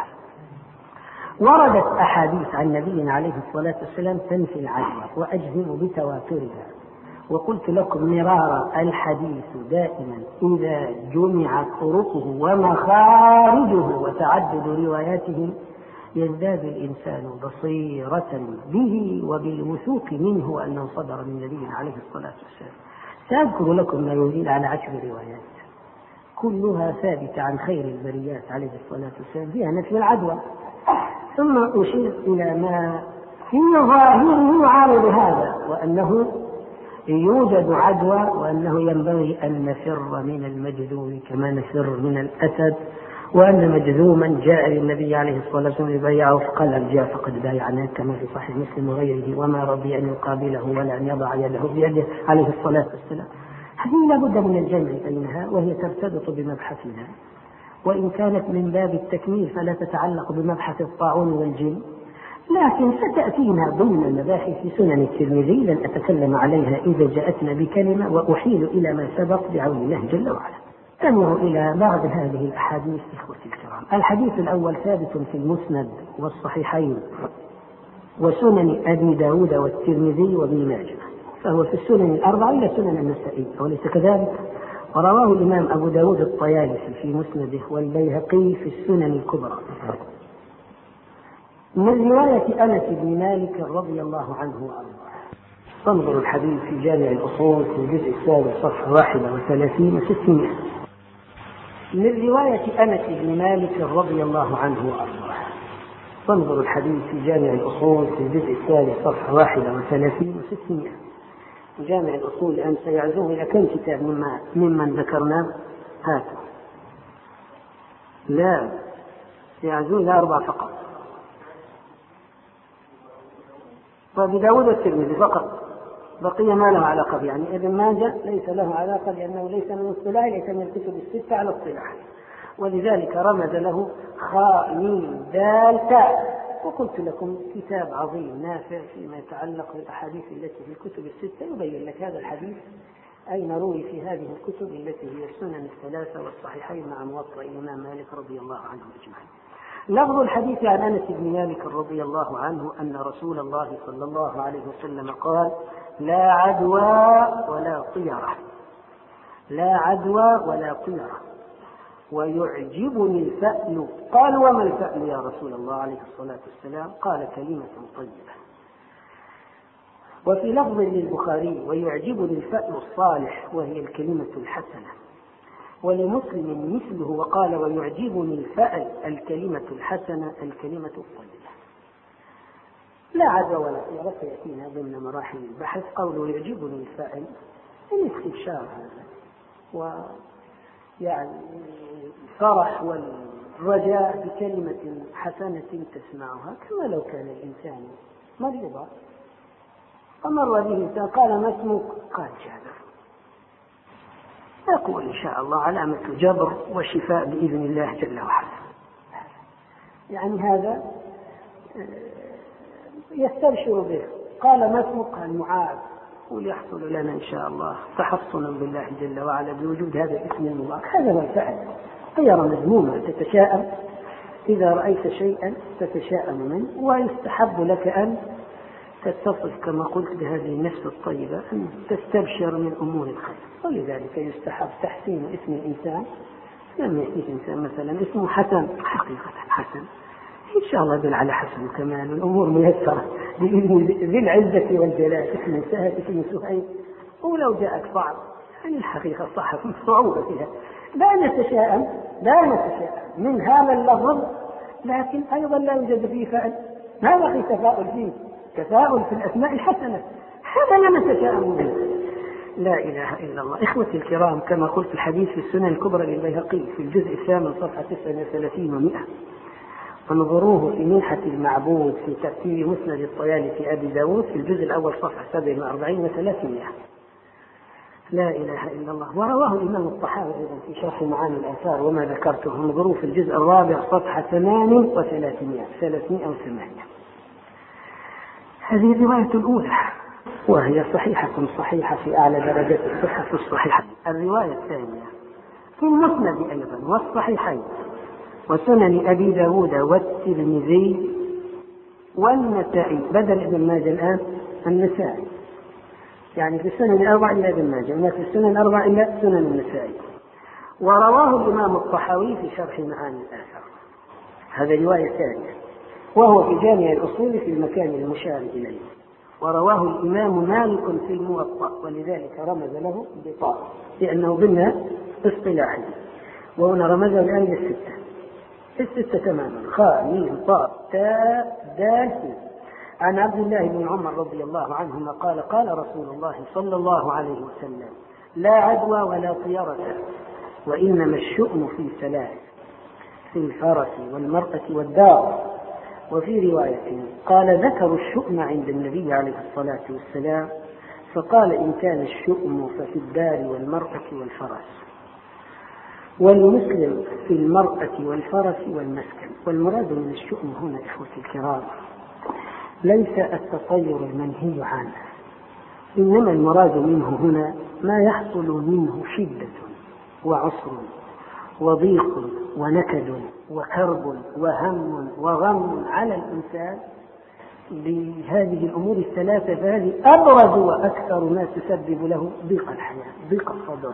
وردت أحاديث عن نبينا عليه الصلاة والسلام تنفي العدوى وأجزم بتواترها، وقلت لكم مرارا الحديث دائما إذا جمعت طرقه ومخارجه وتعدد رواياته يزداد الإنسان بصيرة به وبالوثوق منه أنه صدر من نبينا عليه الصلاة والسلام. سأذكر لكم ما يزيد على عشر روايات كلها ثابتة عن خير البريات عليه الصلاة والسلام فيها نفي العدوى، ثم أشير إلى ما في ظاهره يعارض هذا، وأنه يوجد عدوى وأنه ينبغي أن نفر من المجذوم كما نفر من الأسد، وأن مجذوما جاء للنبي عليه الصلاة والسلام يبايعه فقال جاء فقد بايعناه كما في صحيح مسلم وغيره، وما رضي أن يقابله ولا أن يضع يده بيده عليه الصلاة والسلام. هذه لابد من الجمع بينها، وهي ترتبط بمبحثنا، وإن كانت من باب التكميل فلا تتعلق بمبحث الطاعون والجن، لكن ستأتينا ضمن مباحث سنن الترمذي لن أتكلم عليها إذا جاءتنا بكلمة، وأحيل إلى ما سبق بعون الله جل وعلا. استمعوا إلى بعض هذه الأحاديث إخوتي الكرام. الحديث الأول ثابت في المسند والصحيحين وسنن أبي داود والترمذي وابن ماجه، فهو في السنن الأربعة إلى سنن النسائي، وليس كذلك؟ ورواه الإمام أبو داود الطيالسي في مسنده والبيهقي في السنن الكبرى من رواية أنس بن مالك رضي الله عنه وأرضاه. تنظر الحديث في جامع الأصول في الجزء الثالث صفحة واحدة وثلاثين وستمائة. من رواية أنس بن مالك رضي الله عنه وأرضاه. تنظر الحديث في جامع الأصول في الجزء الثالث صفحة واحدة وثلاثين وستمائة. جامع الأصول الآن سيعزوه إلى كم كتاب مما ممن ذكرناه؟ هاتوا لا سيعزوه إلى أربع فقط، وابي داود والترمذي فقط، بقي ما له علاقة يعني ابن ماجه ليس له علاقة لأنه ليس من اصطلاح، ليس من الكتب الستة على اصطلاح، ولذلك رمز له خاء ميم دال تاء. وقلت لكم كتاب عظيم نافع فيما يتعلق بالأحاديث التي في الكتب الستة يبين لك هذا الحديث أين روي في هذه الكتب التي هي السنن الثلاثة والصحيحين مع موطأ الإمام مالك رضي الله عنه أجمعين. لفظ الحديث عن أنس بن مالك رضي الله عنه أن رسول الله صلى الله عليه وسلم قال: لا عدوى ولا طيرة، لا عدوى ولا طيرة، ويعجبني الفأل. قال: وما الفأل يا رسول الله عليه الصلاة والسلام؟ قال: كلمة طيبة. وفي لفظ للبخاري: ويعجبني الفأل الصالح، وهي الكلمة الحسنة. ولمسلم مثله وقال: ويعجبني الفأل الكلمة الحسنة الكلمة الطيبة. لا عدوى ولا طيرة سيأتينا ضمن مراحل البحث. قوله يعجبني الفأل الاستبشار هذا، ويعني الفرح والرجاء بكلمة حسنة تسمعها، كما لو كان الإنسان مريضا فمر به إنسان قال: ما اسمك؟ قال: جابر. يقول إن شاء الله علامة جبر وشفاء بإذن الله جل وعلا. يعني هذا يستبشر به. قال: ما اسمك؟ قال: معاذ. وليحصل لنا إن شاء الله تحصنا بالله جل وعلا بوجود هذا الاسم المبارك. هذا هو الفعل. غير مذمومة تتشاءم إذا رأيت شيئا تتشاءم منه، ويستحب لك أن تتصف كما قلت بهذه النفس الطيبة، أن تستبشر من أمور الخير. ولذلك يستحب تحسين اسم الإنسان. لما يأتيك إنسان مثلا اسمه حسن، حقيقة حسن إن شاء الله يدل على حسن وكمال، الأمور ميسرة بإذن ذي العزة والجلال. اسم سهل، اسم سهيل. ولو جاءك صعب الحقيقة صح في صعوبة فيها، لا نتشائم لا نتشائم من هذا اللفظ، لكن أيضا لا يوجد فيه فعل، ما بقي تفاؤل فيه، تفاؤل في الأسماء الحسنة، هذا لا نتشائم منه. لا إله إلا الله. إخوتي الكرام، كما قلت الحديث في السنن الكبرى للبيهقي في الجزء الثامن صفحة تسعة وثلاثين ومئة، وانظروه في منحة المعبود في ترتيب مسند الطيالسي أبي داود في الجزء الأول صفحة سبعة وأربعين وثلاثمائة. لا إله إلا الله. ورواه الإمام الطحاوي أيضا في شرح معاني الآثار وما ذكرته، انظروه في الجزء الرابع صفحة ثمانية وثلاثمائة ثلاثمائة وثمانية. هذه الرواية الأولى وهي صحيحة صحيحة في أعلى درجات الصحة في الصحيحة. الرواية الثانية في المسند أيضا والصحيحين وسنن أبي داود والترمذي والنسائي، بدل ابن ماجه الآن النسائي، يعني في السنن الأربع إلا ابن ماجه، هناك في السنن الأربع إلا سنن النسائي. ورواه الإمام الطحاوي في شرح معاني الآثار. هذا رواية ثانية، وهو في جامع الأصول في المكان المشار إليه. ورواه الإمام مالك في الموطأ، ولذلك رمز له بطاء لأنه ضمن اصطلاحه، وهنا رمزه الآن للستة الستة تماما: خاء ميم طاء تاء دال. عن عبد الله بن عمر رضي الله عنهما قال: قال رسول الله صلى الله عليه وسلم: لا عدوى ولا طيرة، وإنما الشؤم في ثلاث: في الفرس والمرأة والدار. وفي رواية قال: ذكروا الشؤم عند النبي عليه الصلاة والسلام فقال: إن كان الشؤم ففي الدار والمرأة والفرس. والمسلم في المرأة والفرس والمسكن. والمراد من الشؤم هنا إخوتي الكرام ليس التطير المنهي عنه، إنما المراد منه هنا ما يحصل منه شدة وعسر وضيق ونكد وكرب وهم وغم على الإنسان بهذه الأمور الثلاثة، فهذه أبرز وأكثر ما تسبب له ضيق الحياة، ضيق الصدر.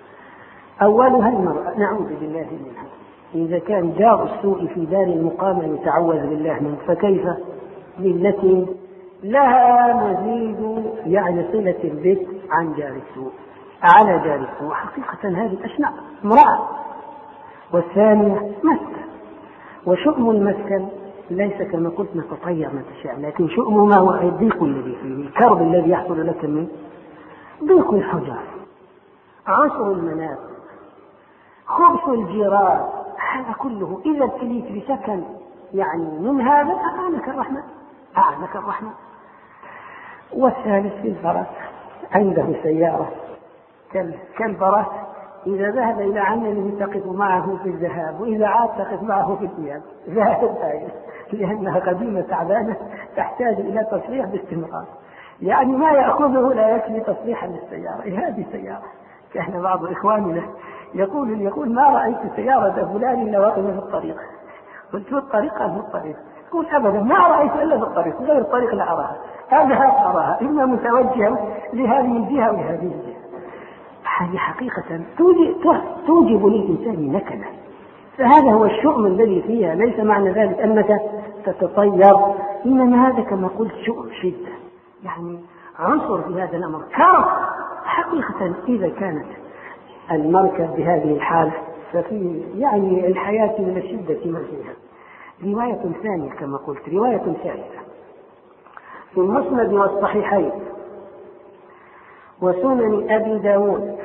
أولها المرأة، نعوذ بالله منها. إذا كان جار السوء في دار المقامة يتعوذ بالله منه، فكيف بالتي لها مزيد يعني صلة البيت عن جار السوء على جار السوء؟ حقيقة هذه أشنع امرأة. والثانية مسكن. وشؤم المسكن ليس كما قلت نتطير نتشاء، لكن شؤم ما هو الضيق الذي فيه، الكرب الذي يحصل لك من ضيق الحجر، عسر المنافذ، خبث الجيران، هذا كله إذا ابتليت بسكن يعني من هذا أعانك الرحمن أعانك الرحمن. والثالث في الفرس، عنده سيارة كالفرس، إذا ذهب إلى عمله تقف معه في الذهاب، وإذا عاد تقف معه في الإياب، ذهب لأنها قديمة تعبانة تحتاج إلى تصليح باستمرار، يعني ما يأخذه لا يكفي تصليحا للسيارة. هذه سيارة. كان بعض إخواننا يقول يقول ما رأيت سيارة فلان إلا وقف في الطريق. قلت في الطريق؟ قال في الطريق. يقول أبدا ما رأيت إلا في الطريق، غير الطريق لا أراها، هذا أراها، إما متوجها لهذه الجهة ولهذه الجهة. هذه حقيقة توجب للإنسان نكدا، فهذا هو الشؤم الذي فيها. ليس معنى ذلك أنك تتطير، إنما هذا كما قلت شؤم شدة، يعني عنصر في هذا الأمر كرب. حقيقة إذا كانت المركب بهذه الحال ففي يعني الحياة من الشدة ما فيها. رواية ثانية كما قلت، رواية ثالثة في المسند والصحيحين وسنن أبي داود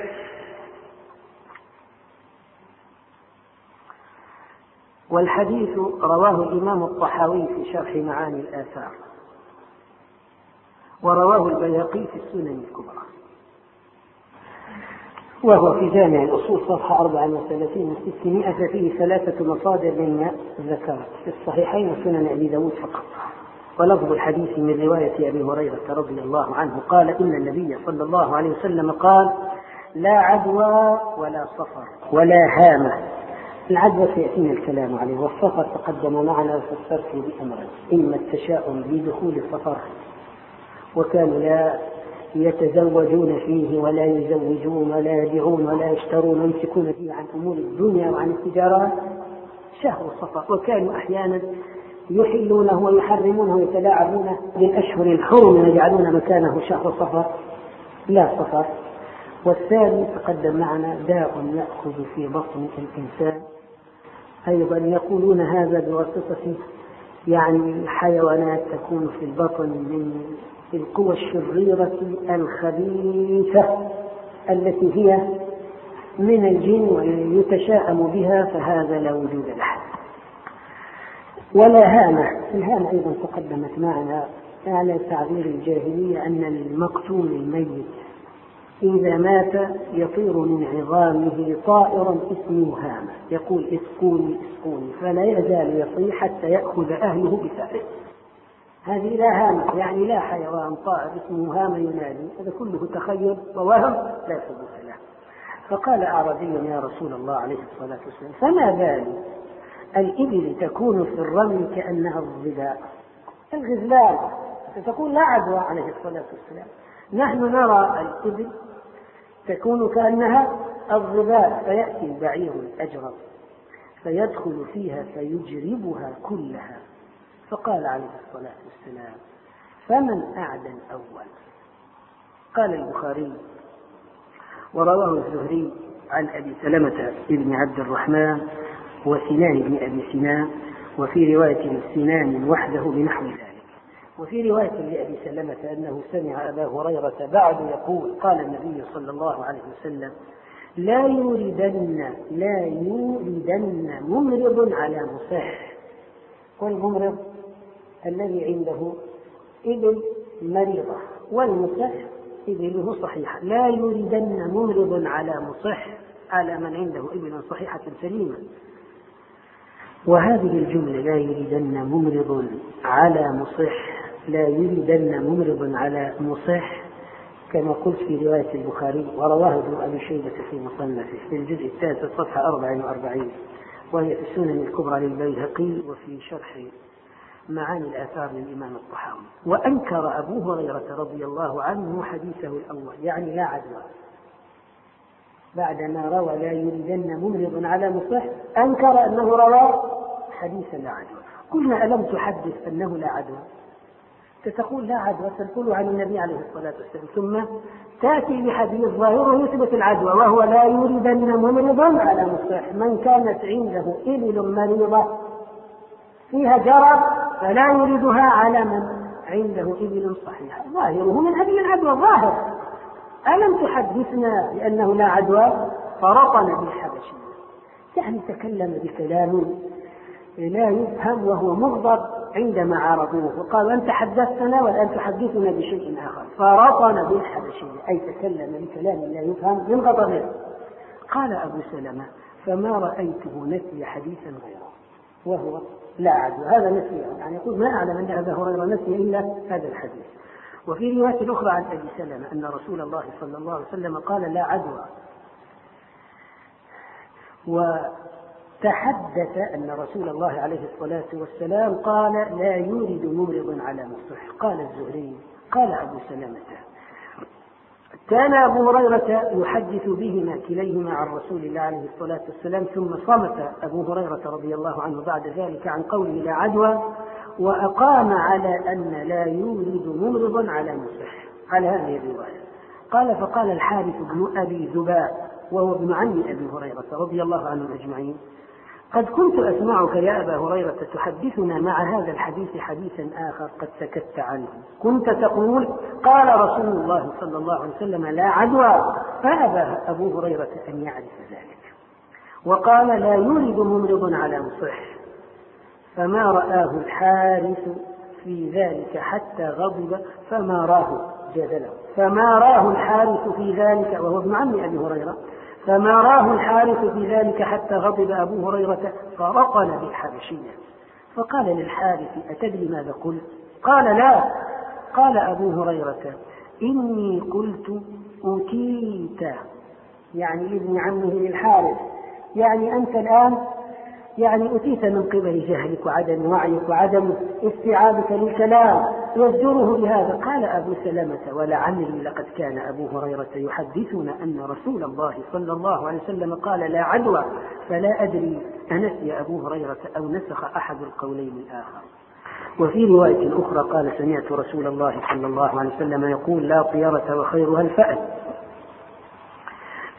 والحديث رواه الإمام الطحاوي في شرح معاني الآثار، ورواه البيهقي في السنن الكبرى، وهو في جامع الأصول صفحة أربعة وثلاثين وستمائة، ففيه ثلاثة مصادر مما ذكرت في الصحيحين وسنن أبي داود فقط. ولفظ الحديث من رواية أبي هريرة رضي الله عنه قال: إن النبي صلى الله عليه وسلم قال: لا عدوى ولا صفر ولا هامة. العدوى سيأتينا الكلام عليه، والصفر تقدم معنا فسرته بأمرين: إما التشاؤم بدخول الصفر، وكانوا لا يتزوجون فيه ولا يزوجون ولا يبيعون ولا يشترون ويمسكون فيه عن أمور الدنيا وعن التجارات شهر الصفر، وكانوا أحيانا يحلونه ويحرمونه ويتلاعبون بالأشهر الحرم ويجعلون مكانه شهر صفر لا صفر. والثاني تقدم معنا داء يأخذ في بطن الإنسان، أيضا يقولون هذا بواسطة يعني الحيوانات تكون في البطن من القوى الشريرة الخبيثة التي هي من الجن ويتشاءم بها، فهذا لا وجود له. ولا هامة، الهامة أيضا تقدمت معنا على تعبير الجاهلية أن المقتول الميت إذا مات يطير من عظامه طائرا اسمه هامة، يقول اسكوني اسكوني، فلا يزال يصيح حتى يأخذ أهله بثاره. هذه لا هامة، يعني لا حيوان طائر اسمه هامة ينادي، هذا كله تخيل ووهم لا ثبوت له. فقال أعرابي يا رسول الله عليه الصلاة والسلام فما بال الإبل تكون في الرمي كأنها الظباء، الغزلان فتكون لا عدوى عليه الصلاة والسلام، نحن نرى الإبل تكون كأنها الظباء، فيأتي البعير الأجرب فيدخل فيها فيجربها كلها. فقال عليه الصلاة والسلام فمن أعدى الأول؟ قال البخاري ورواه الزهري عن أبي سلمة بن عبد الرحمن وسنان بن أبي سنان، وفي رواية سنان وحده بنحو ذلك. وفي رواية لأبي سلمة أنه سمع أبا هريرة بعد يقول قال النبي صلى الله عليه وسلم لا يوردن لا يوردن ممرض على مصح، والممرض الذي عنده إبل مريضة والمصح إبله صحيحة، لا يوردن ممرض على مصح، على من عنده إبل صحيحة سليمة. وهذه الجملة لا يوردن ممرض على مصح، لا يوردن ممرض على مصح كما قلت في رواية البخاري ورواه ابن أبي شيبة في مصنفه في الجزء التاسع صفحة أربع وأربعين، وهي في السنن الكبرى للبيهقي وفي شرح معاني الآثار للإمام الطحاوي. وأنكر أبو هريرة رضي الله عنه حديثه الأول، يعني لا عدوى، بعدما روى لا يوردن ممرض على مصح أنكر أنه روى حديث لا عدوى. قلنا ألم تحدث أنه لا عدوى؟ تقول لا عدوى تنقل عن النبي عليه الصلاة والسلام، ثم تأتي بحديث ظاهره يثبت العدوى وهو لا يوردن ممرض على مصح، من كانت عنده إبل مريضة فيها جرب فلا يوردها على من عنده إبل صحيحة، ظاهره من هذه العدوى ظاهر. ألم تحدثنا بأنه لا عدوى؟ فرطن بالحبشية، يعني تكلم بكلام لا يفهم وهو مغضب عندما عارضوه، وقال أنت حدثتنا والآن تحدثنا بشيء آخر. فرطن بالحبشية أي تكلم بكلام لا يفهم من غضبه. قال أبو سلمة فما رأيته نسي حديثا غيره وهو لا عدوى، هذا نسي، يعني يقول ما أعلم أن أبا هريرة نسي إلا هذا الحديث. وفي رواية أخرى عن أبي سلمة أن رسول الله صلى الله عليه وسلم قال لا عدوى، وتحدث أن رسول الله عليه الصلاة والسلام قال لا يورد ممرض على مصح. قال الزهري قال أبو سلمة كان أبو هريرة يحدث بهما كليهما عن رسول الله عليه الصلاة والسلام، ثم صمت أبو هريرة رضي الله عنه بعد ذلك عن قوله لا عدوى، وأقام على أن لا يورد ممرض على مصح على هذه الرواية. قال فقال الحارث بن أبي ذباء وهو ابن عم أبي هريرة رضي الله عنهم أجمعين قد كنت أسمعك يا أبا هريرة تحدثنا مع هذا الحديث حديثا آخر قد سكت عنه، كنت تقول قال رسول الله صلى الله عليه وسلم لا عدوى، فأبى أبو هريرة أن يعرف ذلك وقال لا يورد ممرض على مصح، فما رآه الحارث في ذلك حتى غضب فما راه جدله، فما راه الحارث في ذلك وهو ابن عم أبي هريرة، فما راه الحارث في ذلك حتى غضب أبو هريرة فرقل بالحبشية. فقال للحارث أتدري ماذا قلت؟ قال لا. قال أبو هريرة إني قلت أتيت، يعني ابن عمه للحارث، يعني أنت الآن يعني أتيت من قبل جهلك وعدم وعيك وعدم استيعابك للكلام يزجره بهذا. قال أبو سلمة ولعلي لقد كان أبو هريرة يحدثنا أن رسول الله صلى الله عليه وسلم قال لا عدوى، فلا أدري أنسي أبو هريرة أو نسخ أحد القولين الآخر. وفي رواية أخرى قال سمعت رسول الله صلى الله عليه وسلم يقول لا طيرة وخيرها الفأل.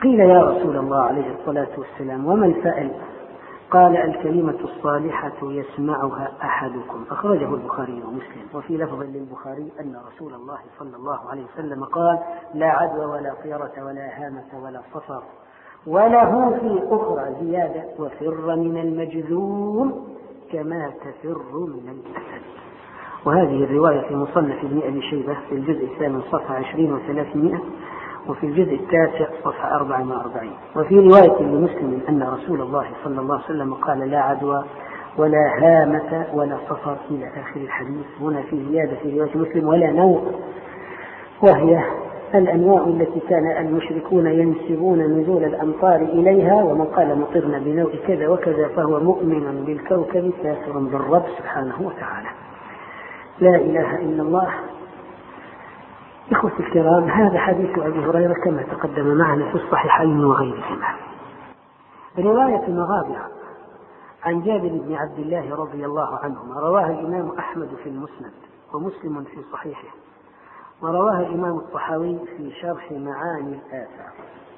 قيل يا رسول الله عليه الصلاة والسلام وما الفأل؟ قال الكلمة الصالحة يسمعها أحدكم. أخرجه البخاري ومسلم. وفي لفظ للبخاري أن رسول الله صلى الله عليه وسلم قال لا عدوى ولا طيرة ولا هامة ولا صفر. وله في أخرى زيادة وفر من المجذوم كما تفر من الأسد. وهذه الرواية في مصنف ابن أبي شيبة في الجزء الثامن صفحة عشرين وثلاثمائة، وفي الجزء التاسع صفحة أربع وأربعين. وفي رواية لمسلم أن رسول الله صلى الله عليه وسلم قال لا عدوى ولا هامة ولا صفر إلى آخر الحديث. هنا في زيادة في رواية مسلم ولا نوع، وهي الأنواع التي كان المشركون ينسبون نزول الأمطار إليها، ومن قال مطرنا بنوع كذا وكذا فهو مؤمن بالكوكب كافر بالرب سبحانه وتعالى. لا إله إلا الله. إخوة الكرام، هذا حديث أبي هريرة كما تقدم معنا في الصحيحين وغيرهما. رواية رابعة عن جابر بن عبد الله رضي الله عنهما رواها الإمام أحمد في المسند ومسلم في صحيحه، ورواها الإمام الطحاوي في شرح معاني الآثار،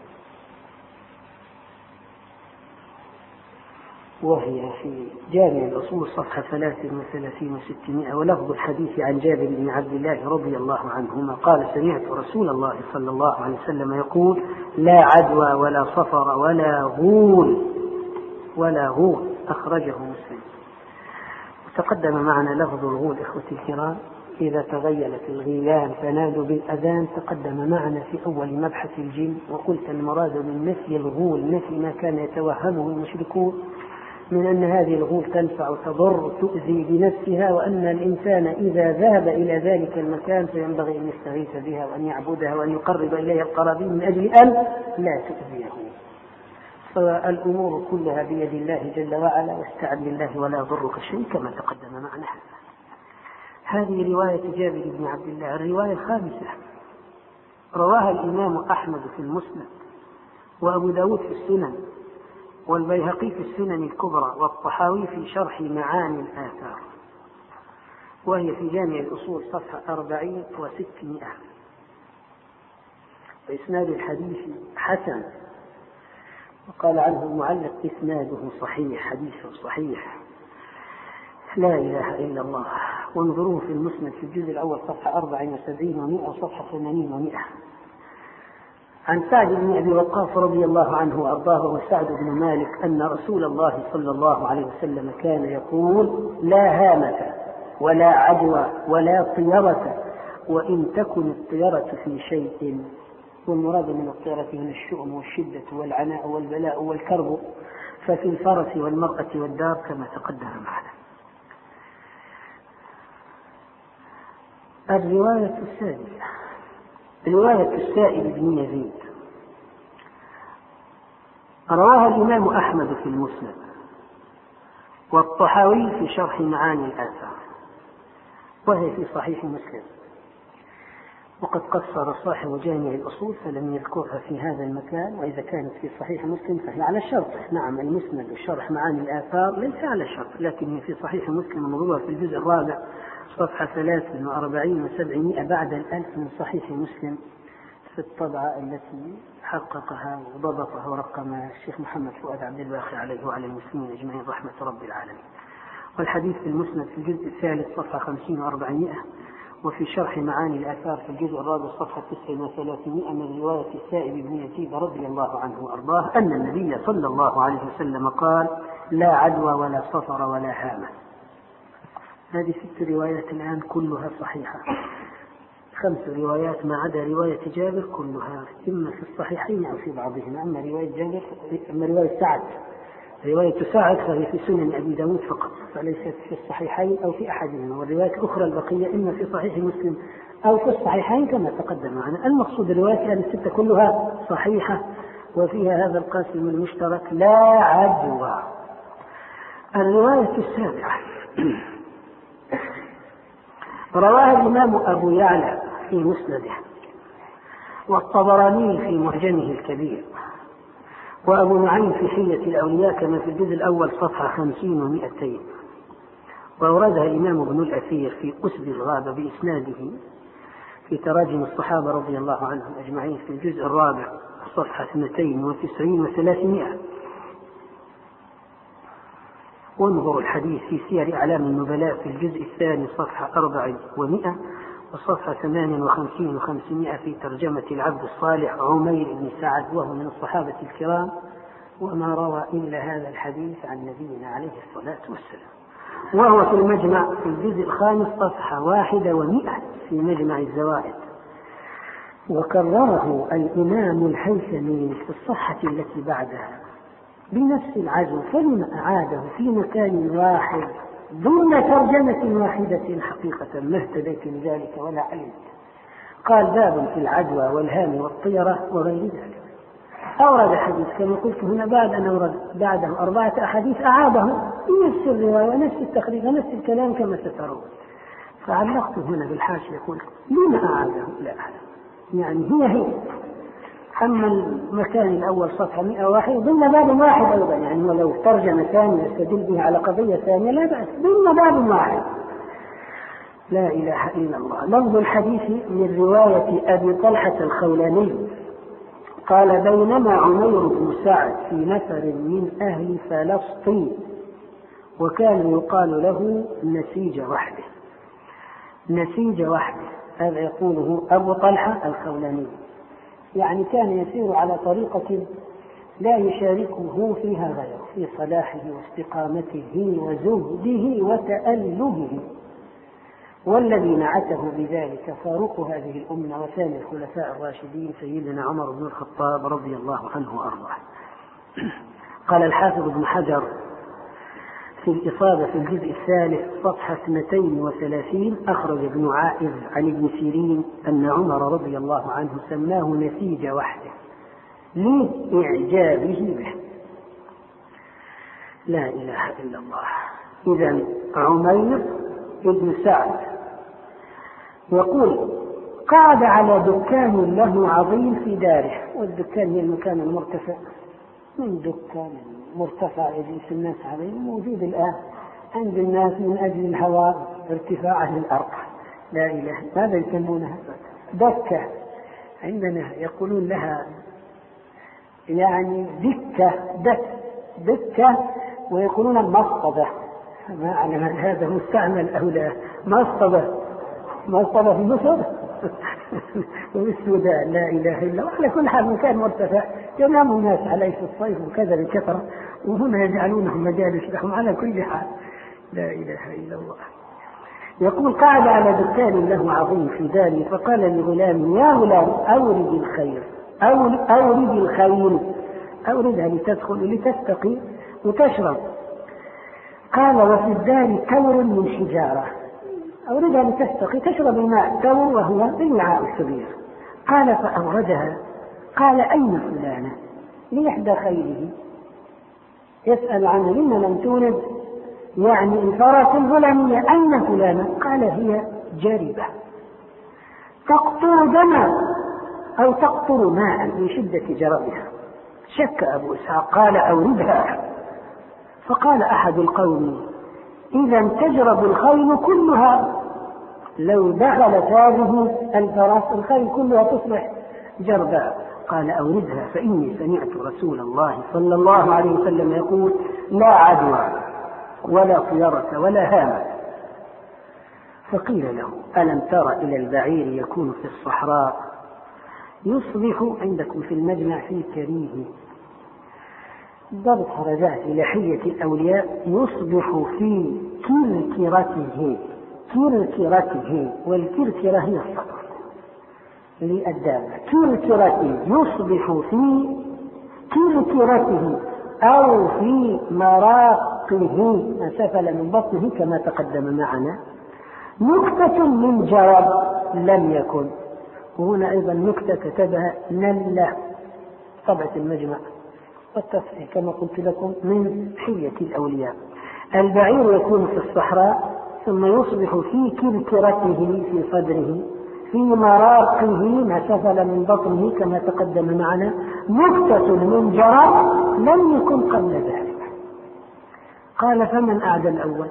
وهي في جامع الأصول صفحة ثلاث وثلاثين وستمائة. ولفظ الحديث عن جابر بن عبد الله رضي الله عنهما قال سمعت رسول الله صلى الله عليه وسلم يقول لا عدوى ولا صفر ولا غول ولا غول. أخرجه مسلم. وتقدم معنا لفظ الغول إخوتي الكرام إذا تغيلت الغيلان فنادوا بالأذان. تقدم معنا في أول مبحث الجن، وقلت المراد من نفي الغول نفي ما كان يتوهمه المشركون من أن هذه الغول تنفع تضر تؤذي بنفسها، وأن الإنسان إذا ذهب إلى ذلك المكان فينبغي أن يستغيث بها وأن يعبدها وأن يقرب إليها القرابين من أجل أن لا تؤذيه. فالأمور كلها بيد الله جل وعلا، واستعن بالله ولا يضرك شيء كما تقدم معنا. هذه رواية جابر بن عبد الله. الرواية الخامسة رواها الإمام أحمد في المسند، وأبو داود في السنن، والبيهقي في السنن الكبرى، والطحاوي في شرح معاني الآثار، وهي في جامع الأصول صفحة أربعين وستمائة. وإسناد الحديث حسن، وقال عنه المعلق إسناده صحيح، حديث صحيح. لا إله إلا الله. وانظروه في المسند في الجزء الأول صفحة أربع وسبعين ومئة وصفحة ثمانين ومئة. عن سعد بن أبي وقاص رضي الله عنه وأرضاه وسعد بن مالك أن رسول الله صلى الله عليه وسلم كان يقول لا هامة ولا عدوى ولا طيرة، وإن تكن الطيرة في شيء. والمراد من الطيرة من الشؤم والشدة والعناء والبلاء والكرب، ففي الفرس والمرأة والدار كما تقدم معنا. الرواية السادسة رواية السائب بن يزيد، رواها الإمام أحمد في المسند والطحاوي في شرح معاني الآثار، وهي في صحيح مسلم. وقد قصر صاحب جامع الأصول فلم يذكرها في هذا المكان، وإذا كانت في صحيح مسلم فهي على الشرط. نعم، المسند وشرح معاني الآثار ليس على الشرط، لكن هي في صحيح مسلم موضوعها في الجزء الرابع صفحة ثلاث وأربعين وسبعمائة بعد الألف من صحيح مسلم في الطبعة التي حققها وضبطها ورقمها الشيخ محمد فؤاد عبد الباقي عليه وعلى المسلمين أجمعين رحمة رب العالمين. والحديث في المسند في الجزء الثالث صفحة خمسين وأربعمائة، وفي شرح معاني الآثار في الجزء الرابع صفحة تسع وثلاثمائة من رواية السائب بن يزيد رضي الله عنه وأرضاه أن النبي صلى الله عليه وسلم قال لا عدوى ولا صفر ولا هامة. هذه ست روايات الآن كلها صحيحة، خمس روايات ما عدا رواية جابر كلها إما في الصحيحين أو في بعضهما. أما رواية جابر أما رواية سعد رواية سعد فهي في سنن أبي داود فقط، فليست في الصحيحين أو في أحدهما. والروايات الأخرى البقية إما في صحيح مسلم أو في الصحيحين كما تقدم معنا. المقصود الروايات هذه الستة كلها صحيحة، وفيها هذا القاسم المشترك لا عدوى. الرواية السابعة رواها الإمام أبو يعلى في مسنده، والطبراني في معجمه الكبير، وأبو نعيم في حلية الأولياء كما في الجزء الأول صفحة خمسين ومئتين. وأوردها الإمام ابن الأثير في أسد الغابة بإسناده في تراجم الصحابة رضي الله عنهم أجمعين في الجزء الرابع صفحة اثنتين وتسعين وثلاثمائة. وانظروا الحديث في سير أعلام النبلاء في الجزء الثاني صفحة أربع ومئة وصفحة ثمان وخمسين وخمسمائة في ترجمة العبد الصالح عمير بن سعد، وهو من الصحابة الكرام، وما روى إلا هذا الحديث عن نبينا عليه الصلاة والسلام. وهو في المجمع في الجزء الخامس صفحة واحدة ومئة في مجمع الزوائد. وكرره الإمام الهيثمي في الصحة التي بعدها بنفس العزو، فلما أعاده في مكان واحد ضمن ترجمة واحدة حقيقة ما اهتديت لذلك ولا علمت. قال باب في العدوى والهام والطيرة وغير ذلك. أورد حديث كما قلت هنا بعد أن أورد بعده أربعة أحاديث أعاده بنفس الرواية ونفس التخريج ونفس الكلام كما سترون. فعلقت هنا بالحاشية قلت لما أعاده لا أعلم، يعني هي هي. أما المكان الأول صفحة مئة وواحد ضمن باب واحد أيضا، يعني ولو ترجمة ثانية يستدل به على قضية ثانية لا بأس، ضمن باب واحد. لا إله إلا الله. لفظ الحديث من رواية أبي طلحة الخولاني قال بينما عمير بن سعد في نفر من أهل فلسطين وكان يقال له نسيج وحده. نسيج وحده هذا يقوله أبو طلحة الخولاني، يعني كان يسير على طريقة لا يشاركه فيها غيره في صلاحه واستقامته وزهده وتألهه، والذي نعته بذلك فاروق هذه الأمة وثاني الخلفاء الراشدين سيدنا عمر بن الخطاب رضي الله عنه وأرضاه. قال الحافظ ابن حجر في الإصابة في الجزء الثالث صفحة اثنتين وثلاثين أخرج ابن عائذ عن ابن سيرين أن عمر رضي الله عنه سماه نسيج وحده لإعجابه به. لا إله إلا الله. إذن عمير ابن سعد يقول قعد على دكان له عظيم في داره، والدكان هي المكان المرتفع، من دكان مرتفع يجلس الناس عليه موجود الآن عند الناس من أجل الهواء ارتفاعه للأرض. لا إله. ماذا يسمونها؟ دكة. عندنا يقولون لها يعني دكة دك دكة ويقولون مصطبة. ما أعلم هذا مستعمل أو لا. مصطبة مصطبة في مصر والسودان. لا إله إلا الله. على كل حال مكان مرتفع ينام الناس عليه في الصيف وكذا بكثرة، وهنا يجعلونه مجالس لهم. على كل حال لا إله إلا الله. يقول قعد على دكان له عظيم في داره فقال لغلام يا غلام أورد الخير أورد الخير أوردها لتدخل لتستقي وتشرب. قال وفي الدار كور من حجارة، أوردها لتستقي تشرب الماء، كور وهو الوعاء الكبير. قال فأوردها. قال أين فلانة؟ لإحدى خيره. يسأل عنها لما لم تولد، يعني الفرس الغلامية أين فلانة؟ قال هي جاربة تقطر دما أو تقطر ماء من شدة جربها. شك أبو إسحاق قال أوردها. فقال أحد القوم إذا تجرب الخيل كلها، لو دخلت هذه الفرس الخيل كلها تصبح جرباء. قال أوردها فإني سمعت رسول الله صلى الله عليه وسلم يقول لا عدوى ولا طيرة ولا هامة. فقيل له ألم تر إلى البعير يكون في الصحراء يصبح عندكم في المجمع في كريه ضبط خرجات لحية الأولياء يصبح في كركرته كركرته والكركرة هي الصدر للدابة. كركرته يصبح في كركرته أو في مراقه ما سفل من بطنه كما تقدم معنا نكتة من جرب لم يكن. وهنا أيضا نكتة كتبها نلة طبعة المجمع والتصحيح كما قلت لكم من حية الأولياء. البعير يكون في الصحراء ثم يصبح في كركرته في صدره في مراقه ما سفل من بطنه كما تقدم معنا نكتة من جرب لم يكن قبل ذلك. قال فمن أعدى الأول؟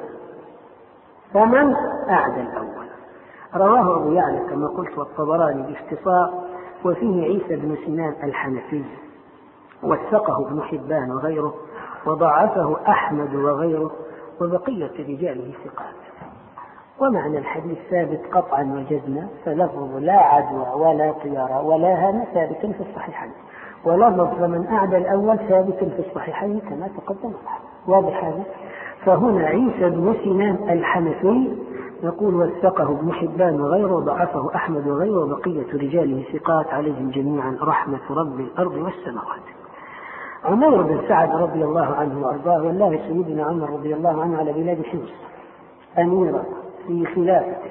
فمن أعدى الأول؟ رواه أبو يعلى كما قلت والطبراني باختصار وفيه عيسى بن سنان الحنفي، وثقه ابن حبان وغيره، وضعفه أحمد وغيره، وبقية رجاله ثقات. ومعنى الحديث ثابت قطعا وجزما، فلفظ لا عدوى ولا طيرة ولا هنا ثابت في الصحيحين، ولفظ من أعدى الأول ثابت في الصحيحين كما تقدم. واضح هذا؟ فهنا عيسى بن سنان الحنفي يقول وثقه ابن حبان وغيره، ضعفه أحمد وغيره، وبقية رجاله ثقات عليهم جميعا رحمة رب الأرض والسماوات. عمير بن سعد رضي الله عنه وأرضاه، والله سيدنا عمر رضي الله عنه على بلاد حمص أميرا في خلافته،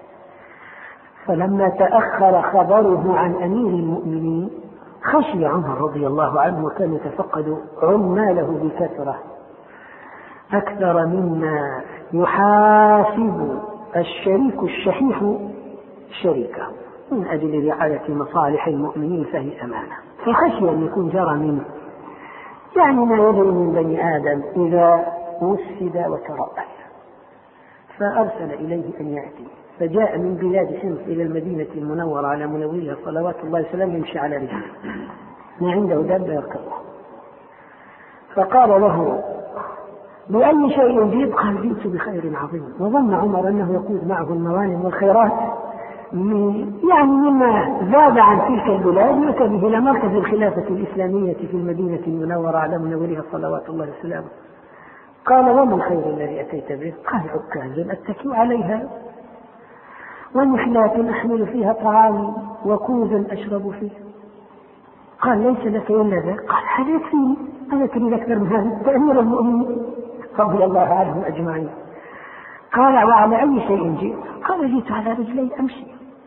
فلما تأخر خبره عن أمير المؤمنين خشي عمر رضي الله عنه، وكان يتفقد عماله بكثرة أكثر مما يحاسب الشريك الشحيح شريكه من أجل رعاية مصالح المؤمنين، فهي أمانة. فخشي أن يكون جرى منه يعني ما يدري من بني آدم إذا وسد وترأس، فأرسل إليه أن يأتي، فجاء من بلاد حمص إلى المدينة المنورة على منورها صلوات الله وسلامه يمشي على رجله، ما عنده دابة يركبها. فقال له بأي شيء جئت؟ قال جئت بخير عظيم. وظن عمر أنه يقود معه الموانم والخيرات يعني مما زاد عن تلك البلاد يؤتى به إلى مركز الخلافة الإسلامية في المدينة المنورة على منورها صلوات الله وسلامه. قال وما الخير الذي أتيت به؟ قال عكاز أتكي عليها، ونحلات أحمل فيها طعامي، وكوزا أشرب فيه. قال ليس لك إلا ذا؟ قال هذا يكفيني، أنا تريد أكثر من هذا؟ أمير المؤمنين رضي الله عنهم أجمعين. قال وعلى أي شيء جئت؟ قال جئت على رجلي أمشي.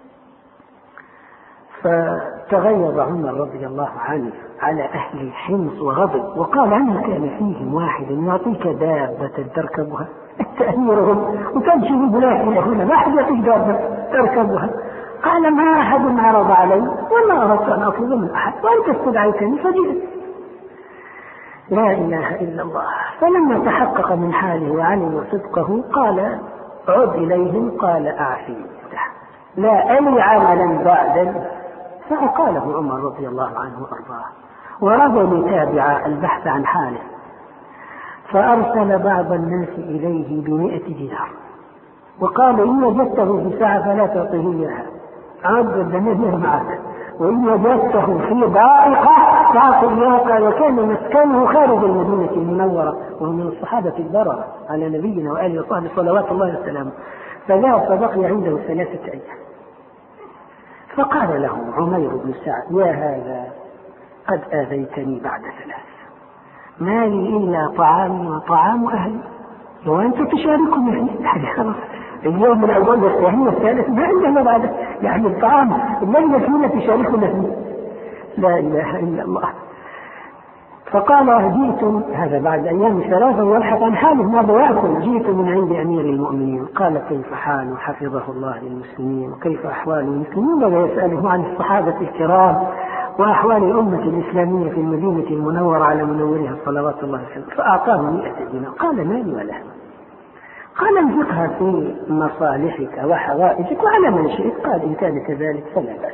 فتغيظ عمر رضي الله عنه على أهل حمص وغضب، وقال عنه كان فيهم واحد يعطيك دابة تركبها تأميرهم وتمشي ببلاد إلى هنا، ما أحد يعطيك دابة تركبها. قال ما أحد عرض علي وما أردت أن أطلب من أحد، وأنت استدعيتني فجئت. لا إله إلا الله. فلما تحقق من حاله وعلم صدقه قال عد إليهم. قال أعفي لا ألي عملا بعد. فأقاله عمر رضي الله عنه وأرضاه، ورضى يتابع البحث عن حاله، فأرسل بعض الناس إليه بمئة دينار، وقال إن وجدته في ساعة فلا تعطيه إياها، عد الدنيا معك، وإن وجدته في ضائقة فأعطي إياها. قال وكان مسكنه خارج المدينة المنورة، وهو من الصحابة البررة على نبينا وآله وصحبه صلوات الله وسلامه، فذهب فبقي عنده ثلاثة أيام. فقال له عمير بن سعد يا هذا قد آذيتني بعد ثلاث، ما لي إلا طعامي وطعام أهلي وأنت تشاركني يعني خلاص اليوم الأول والثاني والثالث ما عندنا بعد يعني الطعام الذي فينا تشاركنا فيه. لا إله إلا الله. فقال جئت هذا بعد أيام ثلاثة ويلحق عن حاله ماذا يأكل؟ جئت من عند أمير المؤمنين. قال كيف حاله حفظه الله للمسلمين وكيف أحوال المسلمين؟ بدأ يسأله عن الصحابة الكرام وأحوال الأمة الإسلامية في المدينة المنورة على منورها صلوات الله وسلامه. فأعطاه مئة دينار. قال مالي ولا قال انفقها في مصالحك وحوائجك وعلى من شئت. قال إن كان كذلك فلا بأس.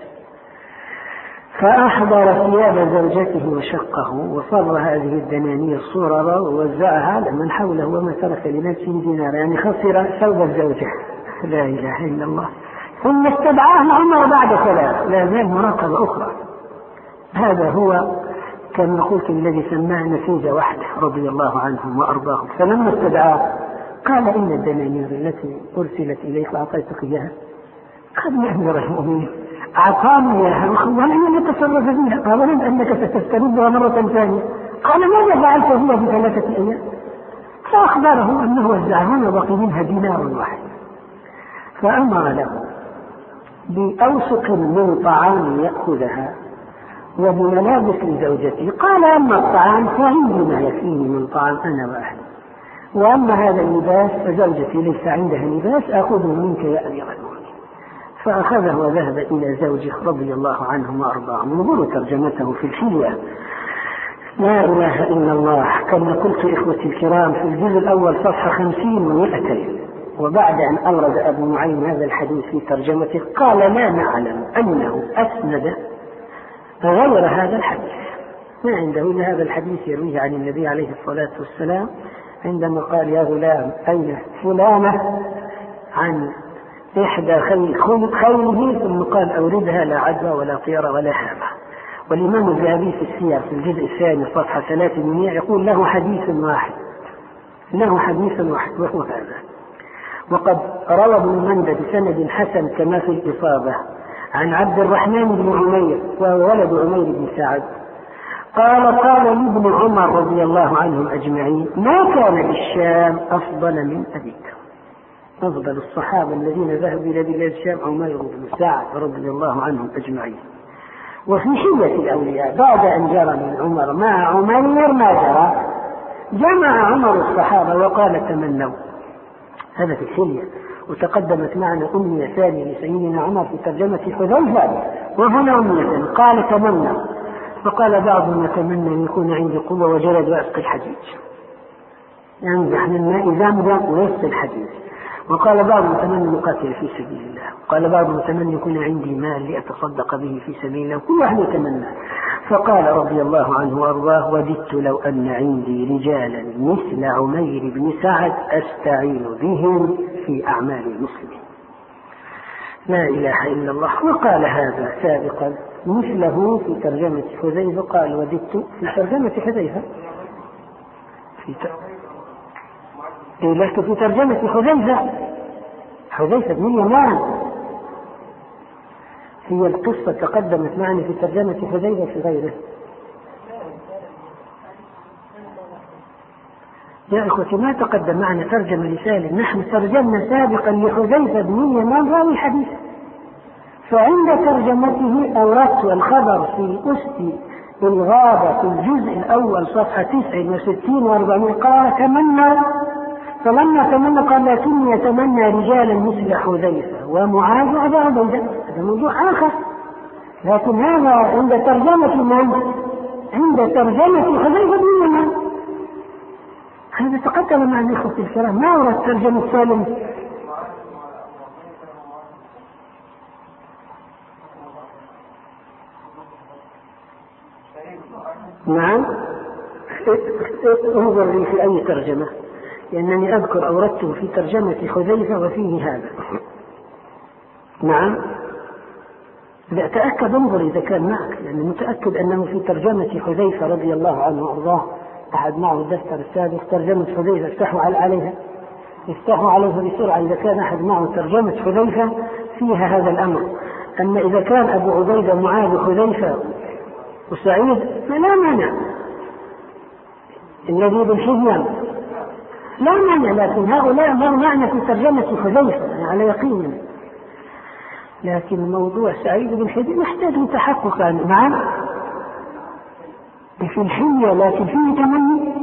فأحضر ثياب زوجته وشقه وصر هذه الدنانير صورا ووزعها على من حوله وما ترك لنفسه دينار، يعني خسر ثوب الزوجة. لا إله إلا الله. ثم استدعاه عمر بعد ثلاث، لا زال مراقبة أخرى. هذا هو كما قلت الذي سماه نسيج وحده رضي الله عنهم وأرضاهم. فلما استدعاه قال إن الدنانير التي أرسلت إليك وأعطيتك إياها. قال يا أمير المؤمنين أعطاني إياها ولم يتصرف فيها. قال ولم أنك ستستردها مرة ثانية. قال ماذا فعلت فيها بثلاثة أيام؟ فأخبره أنه وزعها وبقي منها دينار واحد. فأمر له بأوسق من طعام يأخذها وبملابس لزوجته. قال أما الطعام فعندي ما يكفيني من طعام أنا وأهلي، وأما هذا اللباس فزوجتي ليس عندها لباس آخذه منك يا أمير المؤمنين. فأخذه وذهب إلى زوجه رضي الله عنه وأرضاه. انظروا ترجمته في الحلية. لا إله إلا الله. كما قلت إخوتي الكرام في الجزء الأول صفحة خمسين ومئتين، وبعد أن أورد أبو نعيم هذا الحديث في ترجمته قال لا نعلم أنه أسند غير هذا الحديث، ما عنده إلا هذا الحديث يرويه عن النبي عليه الصلاة والسلام عندما قال يا غلام أين فلانة عن إحدى خيله، ثم قال أوردها لا عدوى ولا طيرة ولا هامة. والإمام الذهبي في السير في الجزء الثاني صفحة ثلاثمائة يقول له حديث واحد، له حديث واحد وهو هذا. وقد روى ابن مندى بسند حسن كما في الإصابة عن عبد الرحمن بن عمير وهو ولد عمير بن سعد قال قال لابن عمر رضي الله عنهم أجمعين ما كان بالشام أفضل من أبيك. أفضل الصحابة الذين ذهبوا إلى بلاد الشام عمير بن سعد رضي الله عنهم أجمعين. وفي حية الأولياء بعد أن جرى من عمر مع عمير ما جرى، جمع عمر الصحابة وقال تمنوا، هذا في الحية. وتقدمت معنا أمنية ثانية لسيدنا عمر في ترجمة حذيفة، وهنا أمنية قال تمنوا، فقال بعضهم يتمنى أن يكون عندي قوة وجلد وأسقي الحديد، ينزح من الماء زمزم ويسقي الحديد. وقال بعضهم يتمنى يقاتل في سبيل الله، قال بعضهم يتمنى يكون عندي مال لأتصدق به في سبيل الله، كل واحد يتمنى. فقال رضي الله عنه وارضاه وددت لو أن عندي رجالا مثل عمير بن سعد أستعين بهم في أعمال المسلمين. لا إله إلا الله. وقال هذا سابقا مثله في ترجمة حذيفة، قال وددت في ترجمة حذيفة في ت... إيه لست في ترجمة حذيفة حذيفة بن اليمان، هي القصة تقدمت معنا في ترجمة حذيفة في غيره. يا إخوتي ما تقدم معنا ترجمة لسالم، نحن ترجمنا سابقا لحذيفة بن اليمان راوي حديث، فعند ترجمته أوردت الخبر في أسد الغابة في الجزء الأول صفحة تسعة وستين وأربعين قال تمنى، فلما تمنى قال لكني يتمنى رجالا مثل حذيفة ومعاذ وأبا عبيدة، هذا موضوع آخر. لكن هذا عند ترجمة من؟ عند ترجمة حذيفة بن اليمان. هذا تقدم مع الإخوة الكرام، ما ورد ترجمة سالم. نعم انظر لي في أي ترجمة، لأنني أذكر أوردته في ترجمة حذيفة وفيه هذا. نعم لا تأكد، انظر إذا كان معك، لأني متأكد أنه في ترجمة حذيفة رضي الله عنه وأرضاه. أحد معه الدفتر السابق ترجمة حذيفة، افتحوا عليها افتحوا عليها بسرعة. إذا كان أحد معه ترجمة حذيفة فيها هذا الأمر، أما إذا كان أبو عبيدة معاذ حذيفة وسعيد فلا مانع، الذي بالحزن لا مانع، لكن هؤلاء ما معنى في ترجمة حذيفة على يقين. لكن موضوع سعيد بن حذيفة يحتاج تحققا. نعم في الحية، لكن فيه تمني.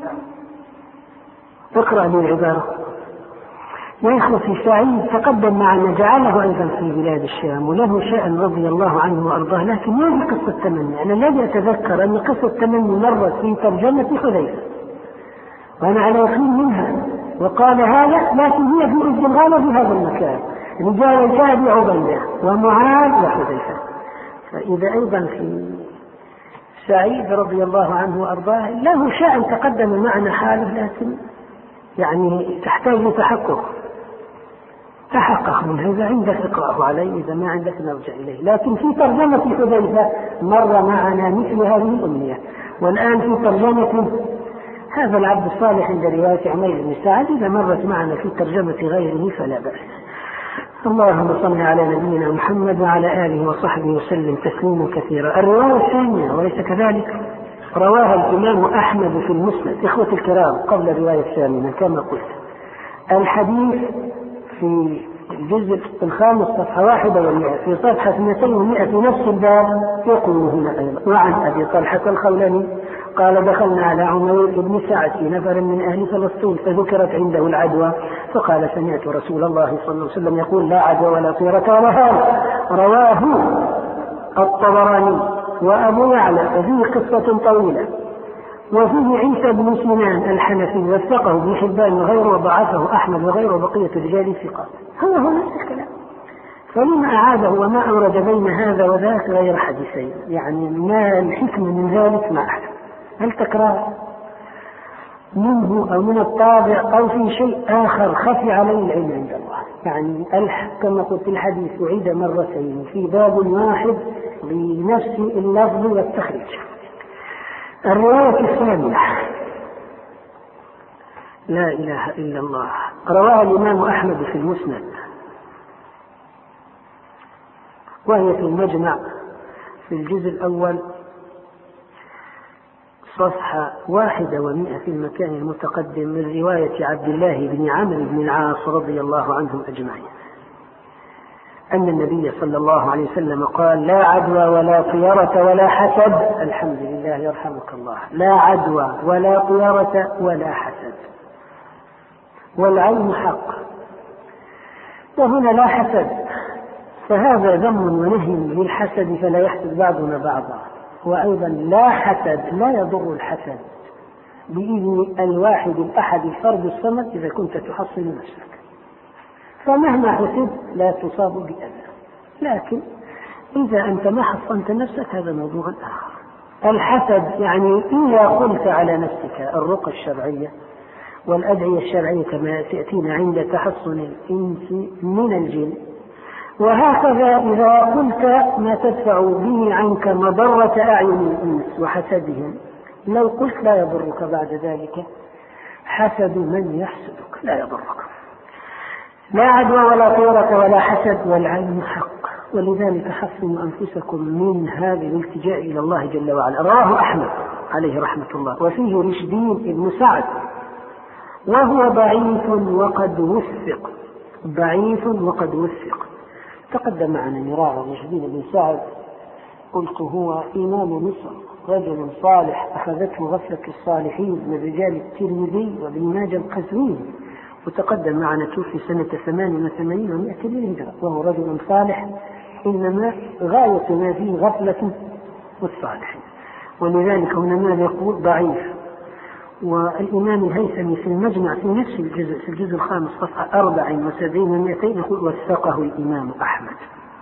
اقرأ لي العبارة يا إخوتي. سعيد تقدم معنا جعله أيضا في بلاد الشام وله شأن رضي الله عنه وأرضاه، لكن ما هي قصة تمني. أنا الذي أتذكر أن قصة تمني مرت في ترجمة حذيفة وأنا على يقين منها، وقال هذا، لكن هي في أسد الغابة في هذا المكان رجال كأبي عبيدة ومعاذ وحذيفة. فإذا أيضا في سعيد رضي الله عنه وأرضاه له شأن تقدم معنا حاله، لكن يعني تحتاج لتحقق. تحقق من هذا عندك اقرأه عليه، إذا ما عندك نرجع إليه. لكن في ترجمة حذيفة مر معنا مثل هذه الأمنية، والآن في ترجمة هذا العبد الصالح عند رواية عمير بن سعد إذا مرت معنا في ترجمة غيره فلا بأس. اللهم صل على نبينا محمد وعلى آله وصحبه وسلم تسليما كثيرا. الرواية الثانية وليس كذلك رواها الإمام أحمد في المسند. إخوة الكرام قبل الرواية الثانية كما قلت الحديث في الجزء الخامس صفحة واحدة ومئة في صفحة اثنتين ومئة في نفس الباب يقول هنا أيضا وعن أبي طلحة الخولاني قال دخلنا على عمير بن سعد في نفر من أهل فلسطين فذكرت عنده العدوى فقال سمعت رسول الله صلى الله عليه وسلم يقول لا عدوى ولا طيرة ولا هذا. رواه الطبراني وأبو يعلى وفيه قصة طويلة، وفيه عيسى بن سنان الحنفي وثقه ابن حبان وغيره وضعفه أحمد وغيره بقية رجال ثقات. هو هو نفس الكلام. فلما أعاده وما أورد بين هذا وذاك غير حديثين؟ يعني ما الحكمة من ذلك؟ ما أعلم. هل تكرار منه أو من الطابع أو في شيء آخر خفي عليه العلم عند الله؟ يعني كما قلت الحديث أعيد مرتين في باب واحد بنفس اللفظ والتخريج. الرواية الثانية لا إله إلا الله، رواها الإمام أحمد في المسند، وهي في المجمع في الجزء الأول صفحة واحدة ومئة في المكان المتقدم من رواية عبد الله بن عمرو بن العاص رضي الله عنهم أجمعين أن النبي صلى الله عليه وسلم قال: لا عدوى ولا طيرة ولا حسد. الحمد لله يرحمك الله. لا عدوى ولا طيرة ولا حسد، والعين حق. وهنا لا حسد، فهذا ذم ونهي للحسد فلا يحسد بعضنا بعضا. وأيضا لا حسد، لا يضر الحسد بإذن الواحد الأحد الفرد الصمد إذا كنت تحصن نفسك، فمهما حسد لا تصاب بأذى. لكن إذا أنت ما حصنت نفسك هذا موضوع آخر. الحسد يعني إذا قلت على نفسك الرقى الشرعية والأدعية الشرعية كما تأتينا عند تحصن الإنس من الجن، وهكذا إذا قلت ما تدفع به عنك مضرة أعين الإنس وحسدهم، لو قلت لا يضرك بعد ذلك حسد من يحسدك، لا يضرك. لا عدوى ولا طيرة ولا حسد، والعين حق. ولذلك حصنوا أنفسكم من هذا الالتجاء إلى الله جل وعلا. رواه أحمد عليه رحمة الله، وفيه رشدين بن سعد، وهو ضعيف وقد وثق، ضعيف وقد وثق. تقدم معنا مرارا رشدين بن سعد، قلت هو إمام مصر، رجل صالح أخذته غفلة الصالحين من رجال الترمذي وابن ماجه القزويني، وتقدم معنا توفي سنة ثمان وثمانين ومائة للهجرة، وهو رجل صالح، إنما غاية ما فيه غفلة والصالحين. ولذلك هنا ماذا يقول؟ ضعيف. والإمام الهيثمي في المجمع في نفس الجزء في الجزء الخامس صفحة أربع وسبعين ومائتين يقول: وثقه الإمام أحمد.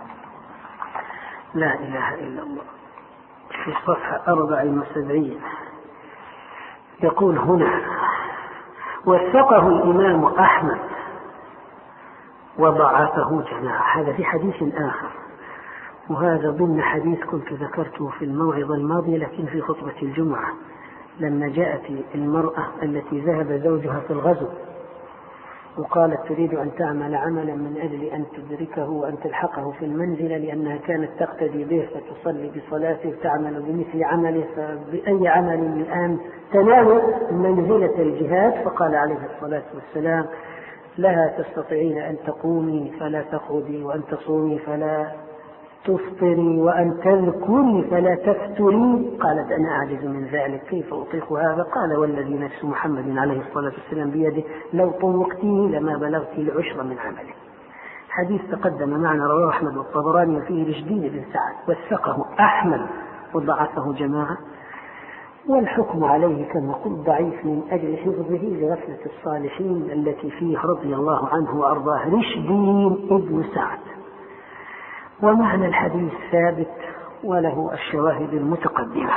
لا إله إلا الله. في صفحة أربع وسبعين يقول هنا: وثقه الإمام أحمد وضعفه جماعة. هذا في حديث آخر، وهذا ضمن حديث كنت ذكرته في الموعظة الماضية لكن في خطبة الجمعة، لما جاءت المرأة التي ذهب زوجها في الغزو وقالت تريد أن تعمل عملا من أجل أن تدركه وأن تلحقه في المنزل، لأنها كانت تقتدي به فتصلي بصلاته وتعمل بمثل عمله، فبأي عمل الآن تنال منزلة الجهاد؟ فقال عليه الصلاة والسلام لها: تستطيعين أن تقومي فلا تقعدي، وأن تصومي فلا تفطري، وأن تذكري فلا تفتري. قالت: أنا أعجز من ذلك، كيف أطيق هذا؟ قال: والذي نفس محمد عليه الصلاة والسلام بيده لو طوقتيه لما بلغت العشر من عمله. حديث تقدم معنا رواه أحمد والطبراني وفيه رشدين بن سعد، وثقه أحمد وضعفه جماعة، والحكم عليه كما قلت ضعيف من أجل حفظه لغفلة الصالحين التي فيه رضي الله عنه وأرضاه. رشدين بن سعد. ومعنى الحديث ثابت وله الشواهد المتقدمة.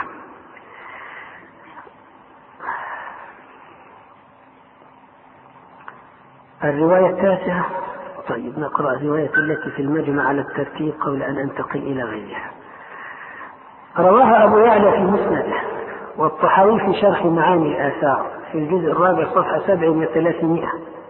الرواية التاسعة. طيب نقرأ الرواية التي في المجمع على الترتيب قبل أن أنتقل إلى غيرها. رواها أبو يعلى في مسنده، والطحاوي في شرح معاني الآثار في الجزء الرابع صفحة سبع وثلاثمائة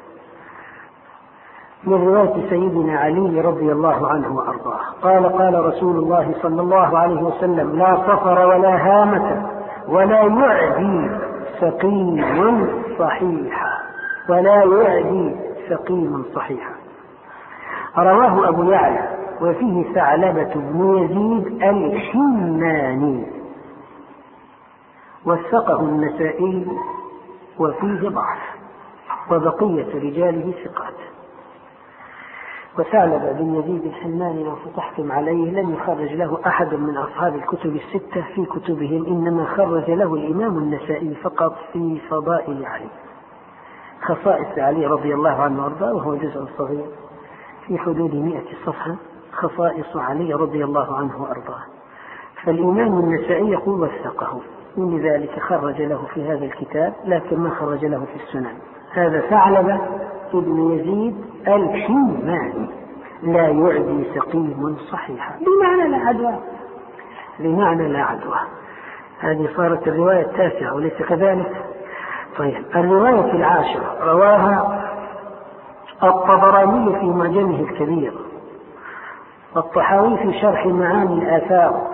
من رواية سيدنا علي رضي الله عنه وأرضاه قال: قال رسول الله صلى الله عليه وسلم: لا صفر ولا هامة ولا يعدي سقيم صحيحا، ولا يعدي سقيم صحيحا. رواه أبو يعلى، وفيه ثعلبة بن يزيد الحماني، وثقه النسائي وفيه ضعف، وبقية رجاله ثقات. وثعلبة بن يزيد الحماني لو فتحتم عليه لم يخرج له أحد من أصحاب الكتب الستة في كتبهم، إنما خرج له الإمام النسائي فقط في فضائل علي، خصائص علي رضي الله عنه وارضاه، وهو جزء صغير في حدود مئة صفحة خصائص علي رضي الله عنه وأرضاه، فالإمام النسائي يقول وثقه، من ذلك خرج له في هذا الكتاب لكن ما خرج له في السنن. هذا ثعلبة ابن يزيد الحماني لا يعدي سقيم صحيحا، بمعنى لا عدوى، بمعنى لا عدوى. هذه صارت الرواية التاسعة وليس كذلك. طيب الرواية العاشرة رواها الطبراني في معجمه الكبير، والطحاوي في شرح معاني الآثار،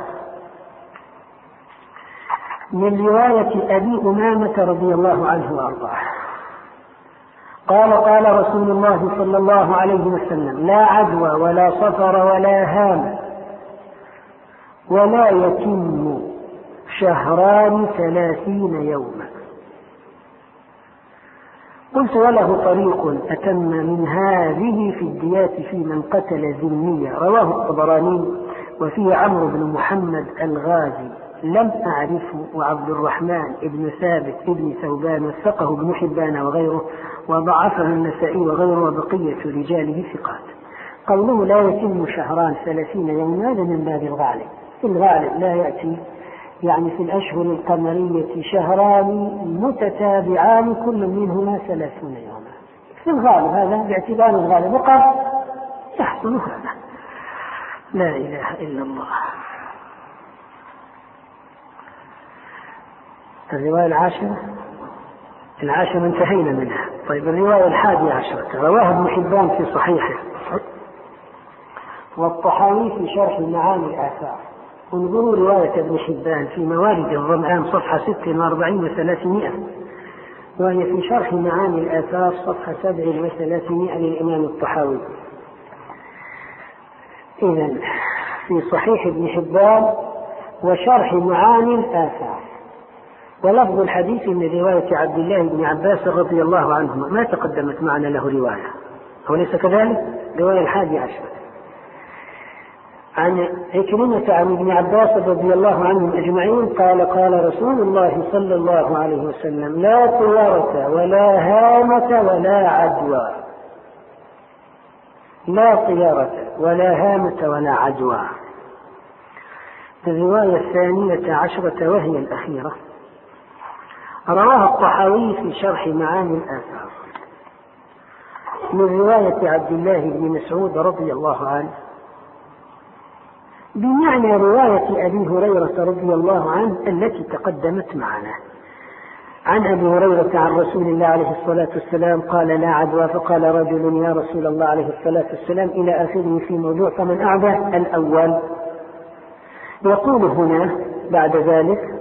من رواية أبي أمامة رضي الله عنه وأرضاه قال قال رسول الله صلى الله عليه وسلم: لا عدوى ولا صفر ولا هام ولا يتم شهران ثلاثين يوما. قلت: وله طريق أتم من هذه في الديات في من قتل ذمية، رواه الطبراني وفيه عمرو بن محمد الغازي لم أعرفه، وعبد الرحمن بن ثابت بن ثوبان وثقه ابن حبان وغيره، وضعفه النسائي وغيره، وبقية رجاله ثقات. قوله لا يتم شهران ثلاثين يوما هذا من باب الغالب، في الغالب لا يأتي يعني في الأشهر القمرية شهران متتابعان كل منهما ثلاثون يوما، في الغالب هذا باعتبار الغالب، وقد يحصل هذا. لا إله إلا الله. الرواية العاشرة العاشرة انتهينا منها. طيب الرواية الحادية عشرة رواها ابن حبان في صحيحه، والطحاوي في شرح معاني الآثار. انظروا رواية ابن حبان في موارد الظمآن صفحة ست وأربعين وثلاثمائة، وهي في شرح معاني الآثار صفحة سبع وثلاثمائة للإمام الطحاوي. إذن في صحيح ابن حبان وشرح معاني الآثار. ولفظ الحديث من رواية عبد الله بن عباس رضي الله عنهما ما تقدمت معنا له رواية، وليس كذلك؟ رواية الحادي عشر عن عكرمة عن ابن عباس رضي الله عنهم أجمعين قال قال رسول الله صلى الله عليه وسلم: لا طيرة ولا هامة ولا عدوى. لا طيرة ولا هامة ولا عدوى. الرواية الثانية عشرة وهي الأخيرة رواها الطحاوي في شرح معاني الآثار من رواية عبد الله بن مسعود رضي الله عنه بمعنى رواية أبي هريرة رضي الله عنه التي تقدمت معنا. عن أبي هريرة عن رسول الله عليه الصلاة والسلام قال: لا عدوى. فقال رجل: يا رسول الله عليه الصلاة والسلام، إلى آخره في موضوع فمن أعدى الأول. يقول هنا بعد ذلك: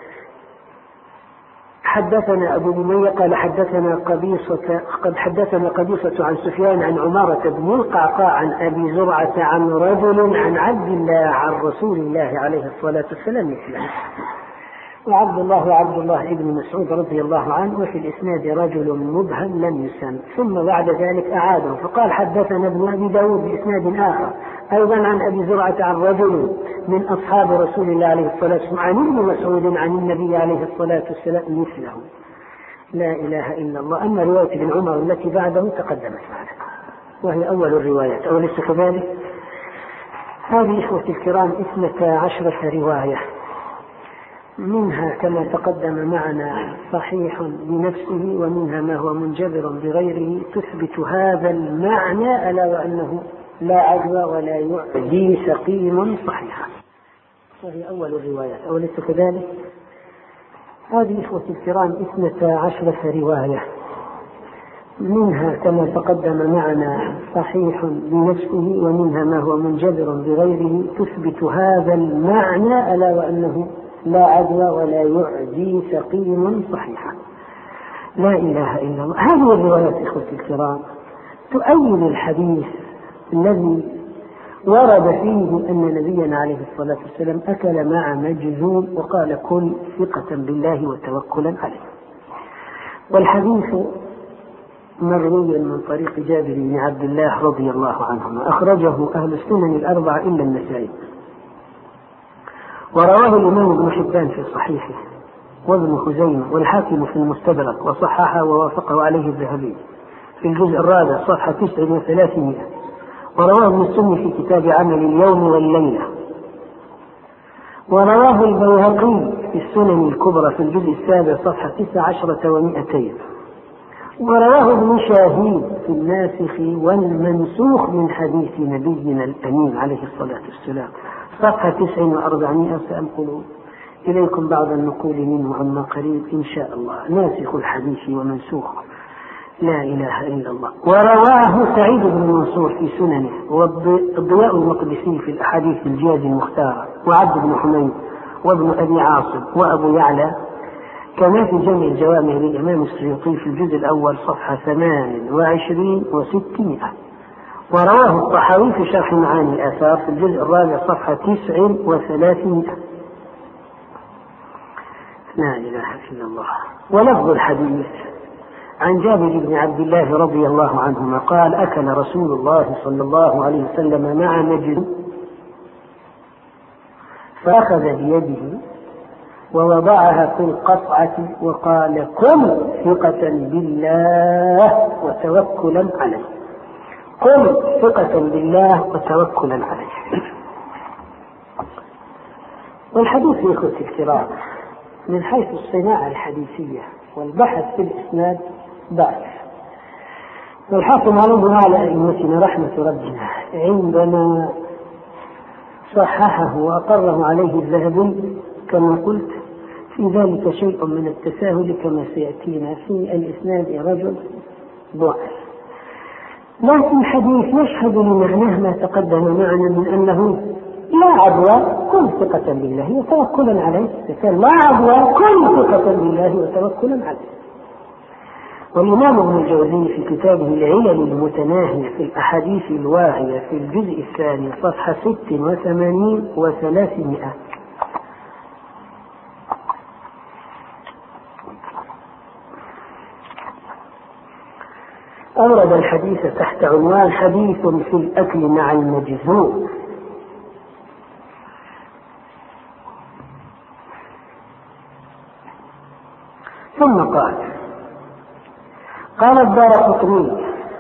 حدثنا أبو بني قال حدثنا قبيصة قد حدثنا قبيصة عن سفيان عن عمارة بن القعقاع عن أبي زرعة عن رجل عن عبد الله عن رسول الله عليه الصلاة والسلام مثله. وعبد الله وعبد الله ابن مسعود رضي الله عنه، وفي الإسناد رجل مبهم لم يسم. ثم بعد ذلك أعاده فقال: حدثنا ابن أبي داود بإسناد آخر أيضا عن أبي زرعة عن رجل من أصحاب رسول الله عليه الصلاة والسلام عن ابن مسعود عن النبي عليه الصلاة والسلام مثله. لا إله إلا الله. أما رواية ابن عمر التي بعده تقدمت معنا وهي أول الروايات، أوليس كذلك؟ هذه إخوة الكرام اثنتا عشرة رواية، منها كما تقدم معنا صحيح بنفسه، ومنها ما هو منجبر بغيره تثبت هذا المعنى، ألا وأنه لا عدوى ولا يعدي سقيم صحيحا، وهي أول الروايات، أوليس كذلك؟ هذه إخوة الكرام اثنتا عشرة رواية، منها كما تقدم معنا صحيح بنفسه، ومنها ما هو منجبر بغيره تثبت هذا المعنى، ألا وأنه لا عدوى ولا يعدي سقيم صحيحا. لا إله إلا الله. هذه الروايات إخوة الكرام تؤيد الحديث الذي ورد فيه أن نبينا عليه الصلاة والسلام أكل مع مجذوم وقال: كل ثقة بالله وتوكلا عليه. والحديث مروي من طريق جابر بن عبد الله رضي الله عنهما، أخرجه أهل السنن الأربعة إلا النسائي، ورواه الإمام ابن حبان في صحيحه، وابن خزيمة والحاكم في المستدرك، وصححه ووافقه عليه الذهبي في الجزء الرابع صفحة تسعة وثلاثمائة، ورواه ابن السني في كتاب عمل اليوم والليلة، ورواه البيهقي في السنن الكبرى في الجزء السابع صفحة تسع عشرة ومئتين، ورواه ابن شاهين في الناسخ والمنسوخ من حديث نبينا الأمين عليه الصلاة والسلام صفحة تسع وأربعمائة. سأنقل إليكم بعض النقول منه عما قريب إن شاء الله. ناسخ الحديث ومنسوخ، لا إله إلا الله. ورواه سعيد بن منصور في سننه، والضياء المقدسي في الأحاديث الجياد المختارة، وعبد بن حميد، وابن أبي عاصم، وأبو يعلى، كما في جمع الجوامع للإمام السيوطي في الجزء الأول صفحة ثمان وعشرين وستمائة. ورواه الطحاوي في شرح معاني الآثار في الجزء الرابع صفحة تسع وثلاثمائة. لا إله إلا الله. ولفظ الحديث عن جابر بن عبد الله رضي الله عنهما قال: أكل رسول الله صلى الله عليه وسلم مع نجد فأخذ بيده ووضعها في القطعة وقال: قل ثقة بالله وتوكلا عليه، قل ثقة بالله وتوكلا عليه. والحديث يا إخوتي الكرام من حيث الصناعة الحديثية والبحث في الإسناد ضعف، والحاكم عليه على أئمتنا رحمة ربنا عندما صححه وأقره عليه الذهبي كما قلت في ذلك شيء من التساهل كما سيأتينا في الإسناد رجل ضعف، لكن حديث يشهد لمعناه ما تقدم معنا من أنه لا عدوى كن ثقة بالله وتوكلا عليه، لا عدوى كن ثقة بالله وتوكلا عليه. والإمام ابن الجوزي في كتابه العلل المتناهية في الأحاديث الواهية في الجزء الثاني صفحة ست وثمانين وثلاثمائة أورد الحديث تحت عنوان حديث في الأكل مع المجذوب. ثم قال: قال الدارقطني: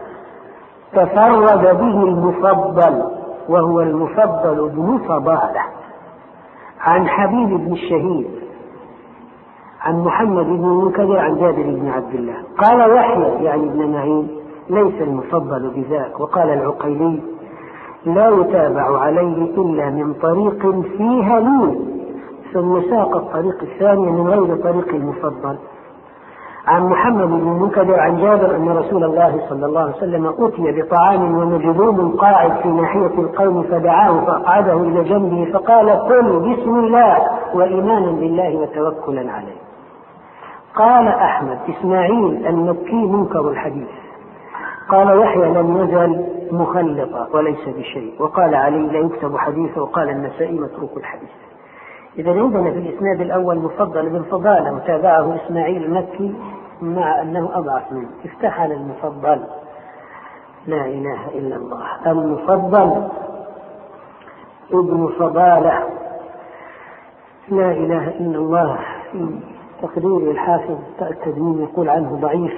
تفرد به المفضل، وهو المفضل بن فضالة، عن حبيب بن الشهيد عن محمد بن المنكدر عن جابر بن عبد الله. قال يحيى يعني ابن معين: ليس المفضل بذاك. وقال العقيلي: لا يتابع عليه إلا من طريق فيها لين. ثم ساق الطريق الثاني من غير طريق المفضل عن محمد بن المنكدر عن جابر أن رسول الله صلى الله عليه وسلم أتي بطعام ومجذوب قاعد في ناحية القوم فدعاه فأقعده إلى جنبه فقال: قل بسم الله وإيمانا بالله وتوكلا عليه. قال أحمد: إسماعيل المكي منكر الحديث. قال يحيى: لم يزل مخلطا وليس بشيء. وقال علي: لا يكتب حديثه. وقال النسائي: متروك الحديث. إذا عندنا في الإسناد الأول مفضل بن فضالة وتابعه إسماعيل المكي مع أنه أضعف منه. افتح على المفضل. لا إله إلا الله. المفضل ابن فضالة، لا إله إلا الله. في تقرير الحافظ التدمين يقول عنه ضعيف،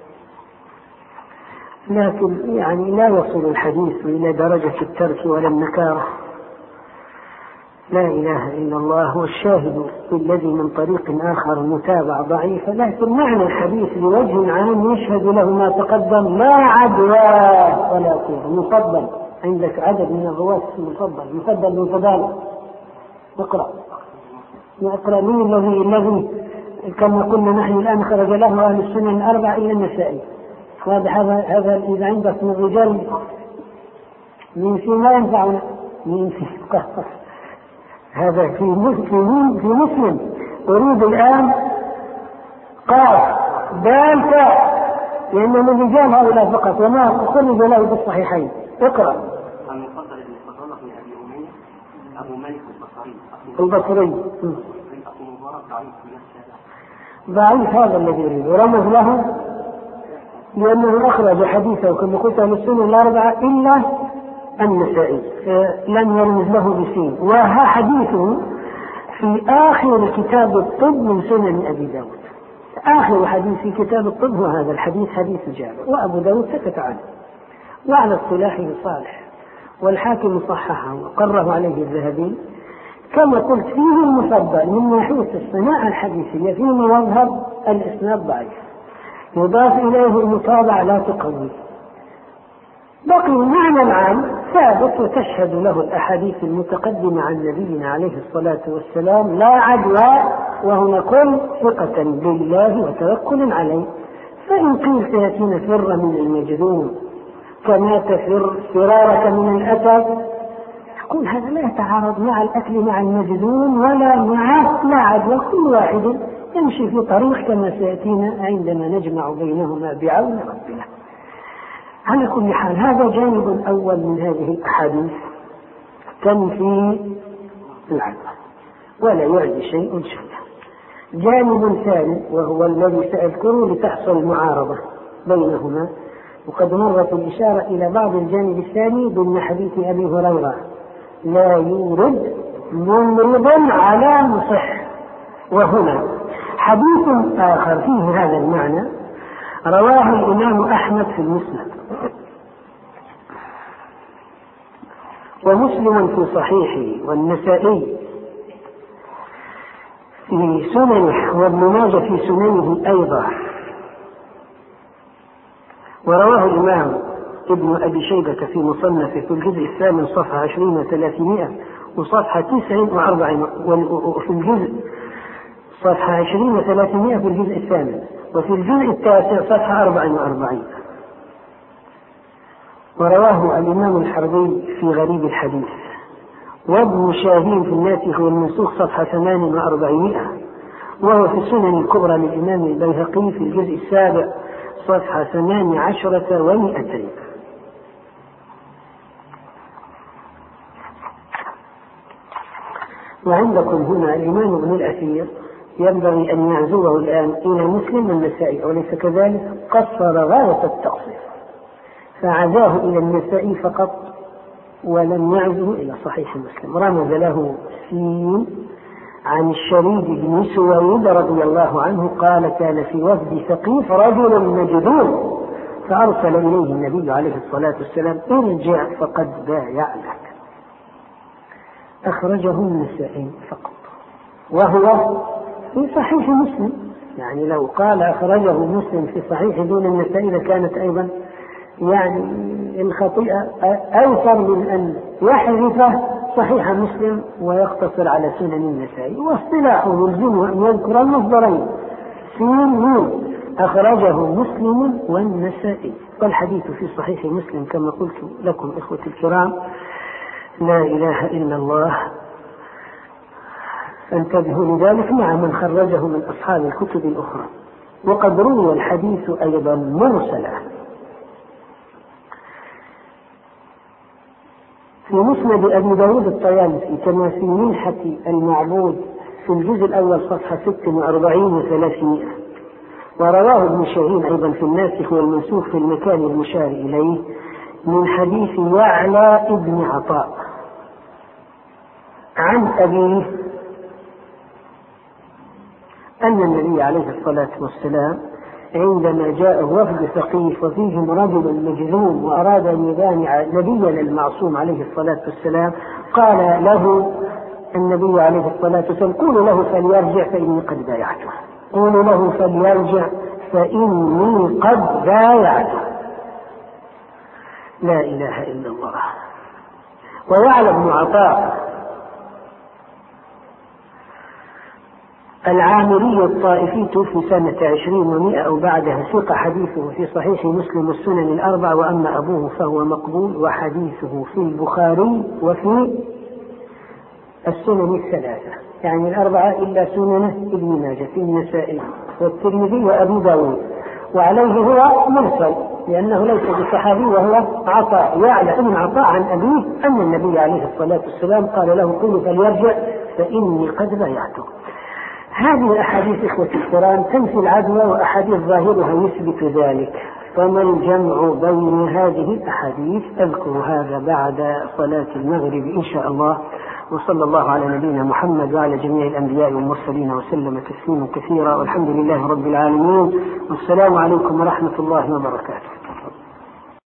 لكن يعني لا يصل الحديث إلى درجة الترك ولا النكارة. لا إله إلا الله. والشاهد الذي من طريق آخر متابع ضعيف، لكن معنى الحديث بوجه عام يشهد له ما تقدم: لا عدوى ولا قوة. مفضل عندك عدد من الرواة مفضل مفضل من فضالة. اقرأ اقرأ مين الذي الذي كما قلنا نحن الآن خرج له أهل السنن الأربع إلا النسائي. هذا هذا إذا عندك من الرجال من في ما ينفعنا من في هذا في مسلم في مسلم. أريد الآن قاف دال تاء، لأن من الرجال هؤلاء فقط وما خرج له بالصحيحين. اقرأ. المفضل بن فضالة بن أبي أمية أبو مالك البصري البصري أبو مبارك ضعيف من السابع. ضعيف هذا الذي يريد. ورمز له لأنه أخرج حديثه كما قلت من السنن الأربعة إلا النسائي، لم يرمز له بسين. وها حديثه في آخر كتاب الطب من سنن أبي داود. آخر حديث في كتاب الطب هو هذا الحديث، حديث جابر، وأبو داود سكت عنه وعلى اصطلاحه صالح. والحاكم صححه وقره عليه الذهبي. كما قلت فيه المفضل من ناحية الصناعة الحديثية فيما يظهر الإسناد ضعيف، يضاف إليه المتابعة لا تقوي. بقي المعنى العام ثابت وتشهد له الأحاديث المتقدمة عن نبينا عليه الصلاة والسلام: لا عدوى وهنا كل ثقة بالله وتوكل عليه. فإن قيل سيأتينا فر من المجذوم كما تفر فرارك من الأسد، يقول هذا لا يتعارض مع الأكل مع المجذوم ولا مع لا عدوى، كل واحد يمشي في طريق كما سيأتينا عندما نجمع بينهما بعون ربنا. على كل حال هذا جانب أول من هذه الأحاديث تنفي العدوى ولا يعدي شيء شيئا. جانب ثاني وهو الذي سأذكره لتحصل معارضة بينهما، وقد مرت الإشارة إلى بعض الجانب الثاني ضمن حديث أبي هريرة: لا يورد ممرض على مصح. وهنا حديث آخر فيه هذا المعنى رواه الإمام أحمد في المسند، ومسلم في صحيحه، والنسائي في سننه، وابن ماجه في سننه أيضا، ورواه الإمام ابن أبي شيبة في مصنفه في الجزء الثامن صفحة عشرين وثلاثمائة وصفحة تسع وأربعين، وفي الجزء صفحة عشرين وثلاثمائة في الجزء الثامن، وفي الجزء التاسع صفحة أربع وأربعين. ورواه الإمام الحربي في غريب الحديث، وابن شاهين في الناسخ والمنسوخ صفحة ثمان وأربعمائة، وهو في السنن الكبرى للإمام البيهقي في الجزء السابع صفحة ثمان عشرة ومئتين. وعندكم هنا الإمام ابن الأثير ينبغي أن يعزوه الآن إلى مسلم والنسائي، أوليس كذلك؟ قصر غاية التقصير فعزاه إلى النسائي فقط ولم يعزه إلى صحيح مسلم. رمز له سين عن الشريد بن سويد رضي الله عنه قال: كان في وفد ثقيف رجل مجذوم فأرسل إليه النبي عليه الصلاة والسلام: ارجع فقد بايع لك. أخرجه النسائي فقط وهو في صحيح مسلم، يعني لو قال أخرجه مسلم في صحيح دون النسائي لكانت أيضا يعني الخطيئة أوفر من أن يحذف صحيح مسلم ويقتصر على سنن النسائي. واصطلاحه يلزمه أن يذكر المصدرين سين أخرجه مسلم والنسائي، والحديث في صحيح مسلم كما قلت لكم إخوتي الكرام: لا إله إلا الله. فانتبهوا لذلك مع من خرجه من أصحاب الكتب الأخرى. وقد روي الحديث أيضا مرسلا في مسند أبي داود الطيالسي كما في منحة المعبود في الجزء الأول صفحة ست وأربعين وثلاثمائة. ورواه ابن شاهين أيضا في الناسخ والمنسوخ في المكان المشار إليه من حديث يعلى ابن عطاء عن أبيه أن النبي عليه الصلاة والسلام عندما جاء وفد ثقيف وفيهم رجل مجذوم وأراد أن يبايع نبينا المعصوم عليه الصلاة والسلام، قال له النبي عليه الصلاة والسلام: قولوا له فليرجع فإني قد بايعته، قولوا له فليرجع فإني قد بايعته. لا إله إلا الله. ويعلى ابن عطاء العامري الطائفي توفي سنة عشرين ومائة أو بعدها، ثقة، حديثه في صحيح مسلم والسنن الأربع، وأما أبوه فهو مقبول، وحديثه في البخاري وفي السنن الثلاثة، يعني الأربعة إلا سنن ابن ماجه في النسائي والترمذي وأبي داود، وعليه هو مرسل لأنه ليس بصحابي وهو عطاء. يعلى ابن عطاء عن أبيه أن النبي عليه الصلاة والسلام قال له: قل فليرجع فإني قد بايعته. هذه الأحاديث إخوتي الكرام تنفي العدوى، وأحاديث ظاهرها يثبت ذلك. فما الجمع بين هذه الأحاديث؟ أذكر هذا بعد صلاة المغرب إن شاء الله. وصلى الله على نبينا محمد وعلى جميع الأنبياء والمرسلين وسلم تسليما كثيرا، والحمد لله رب العالمين، والسلام عليكم ورحمة الله وبركاته.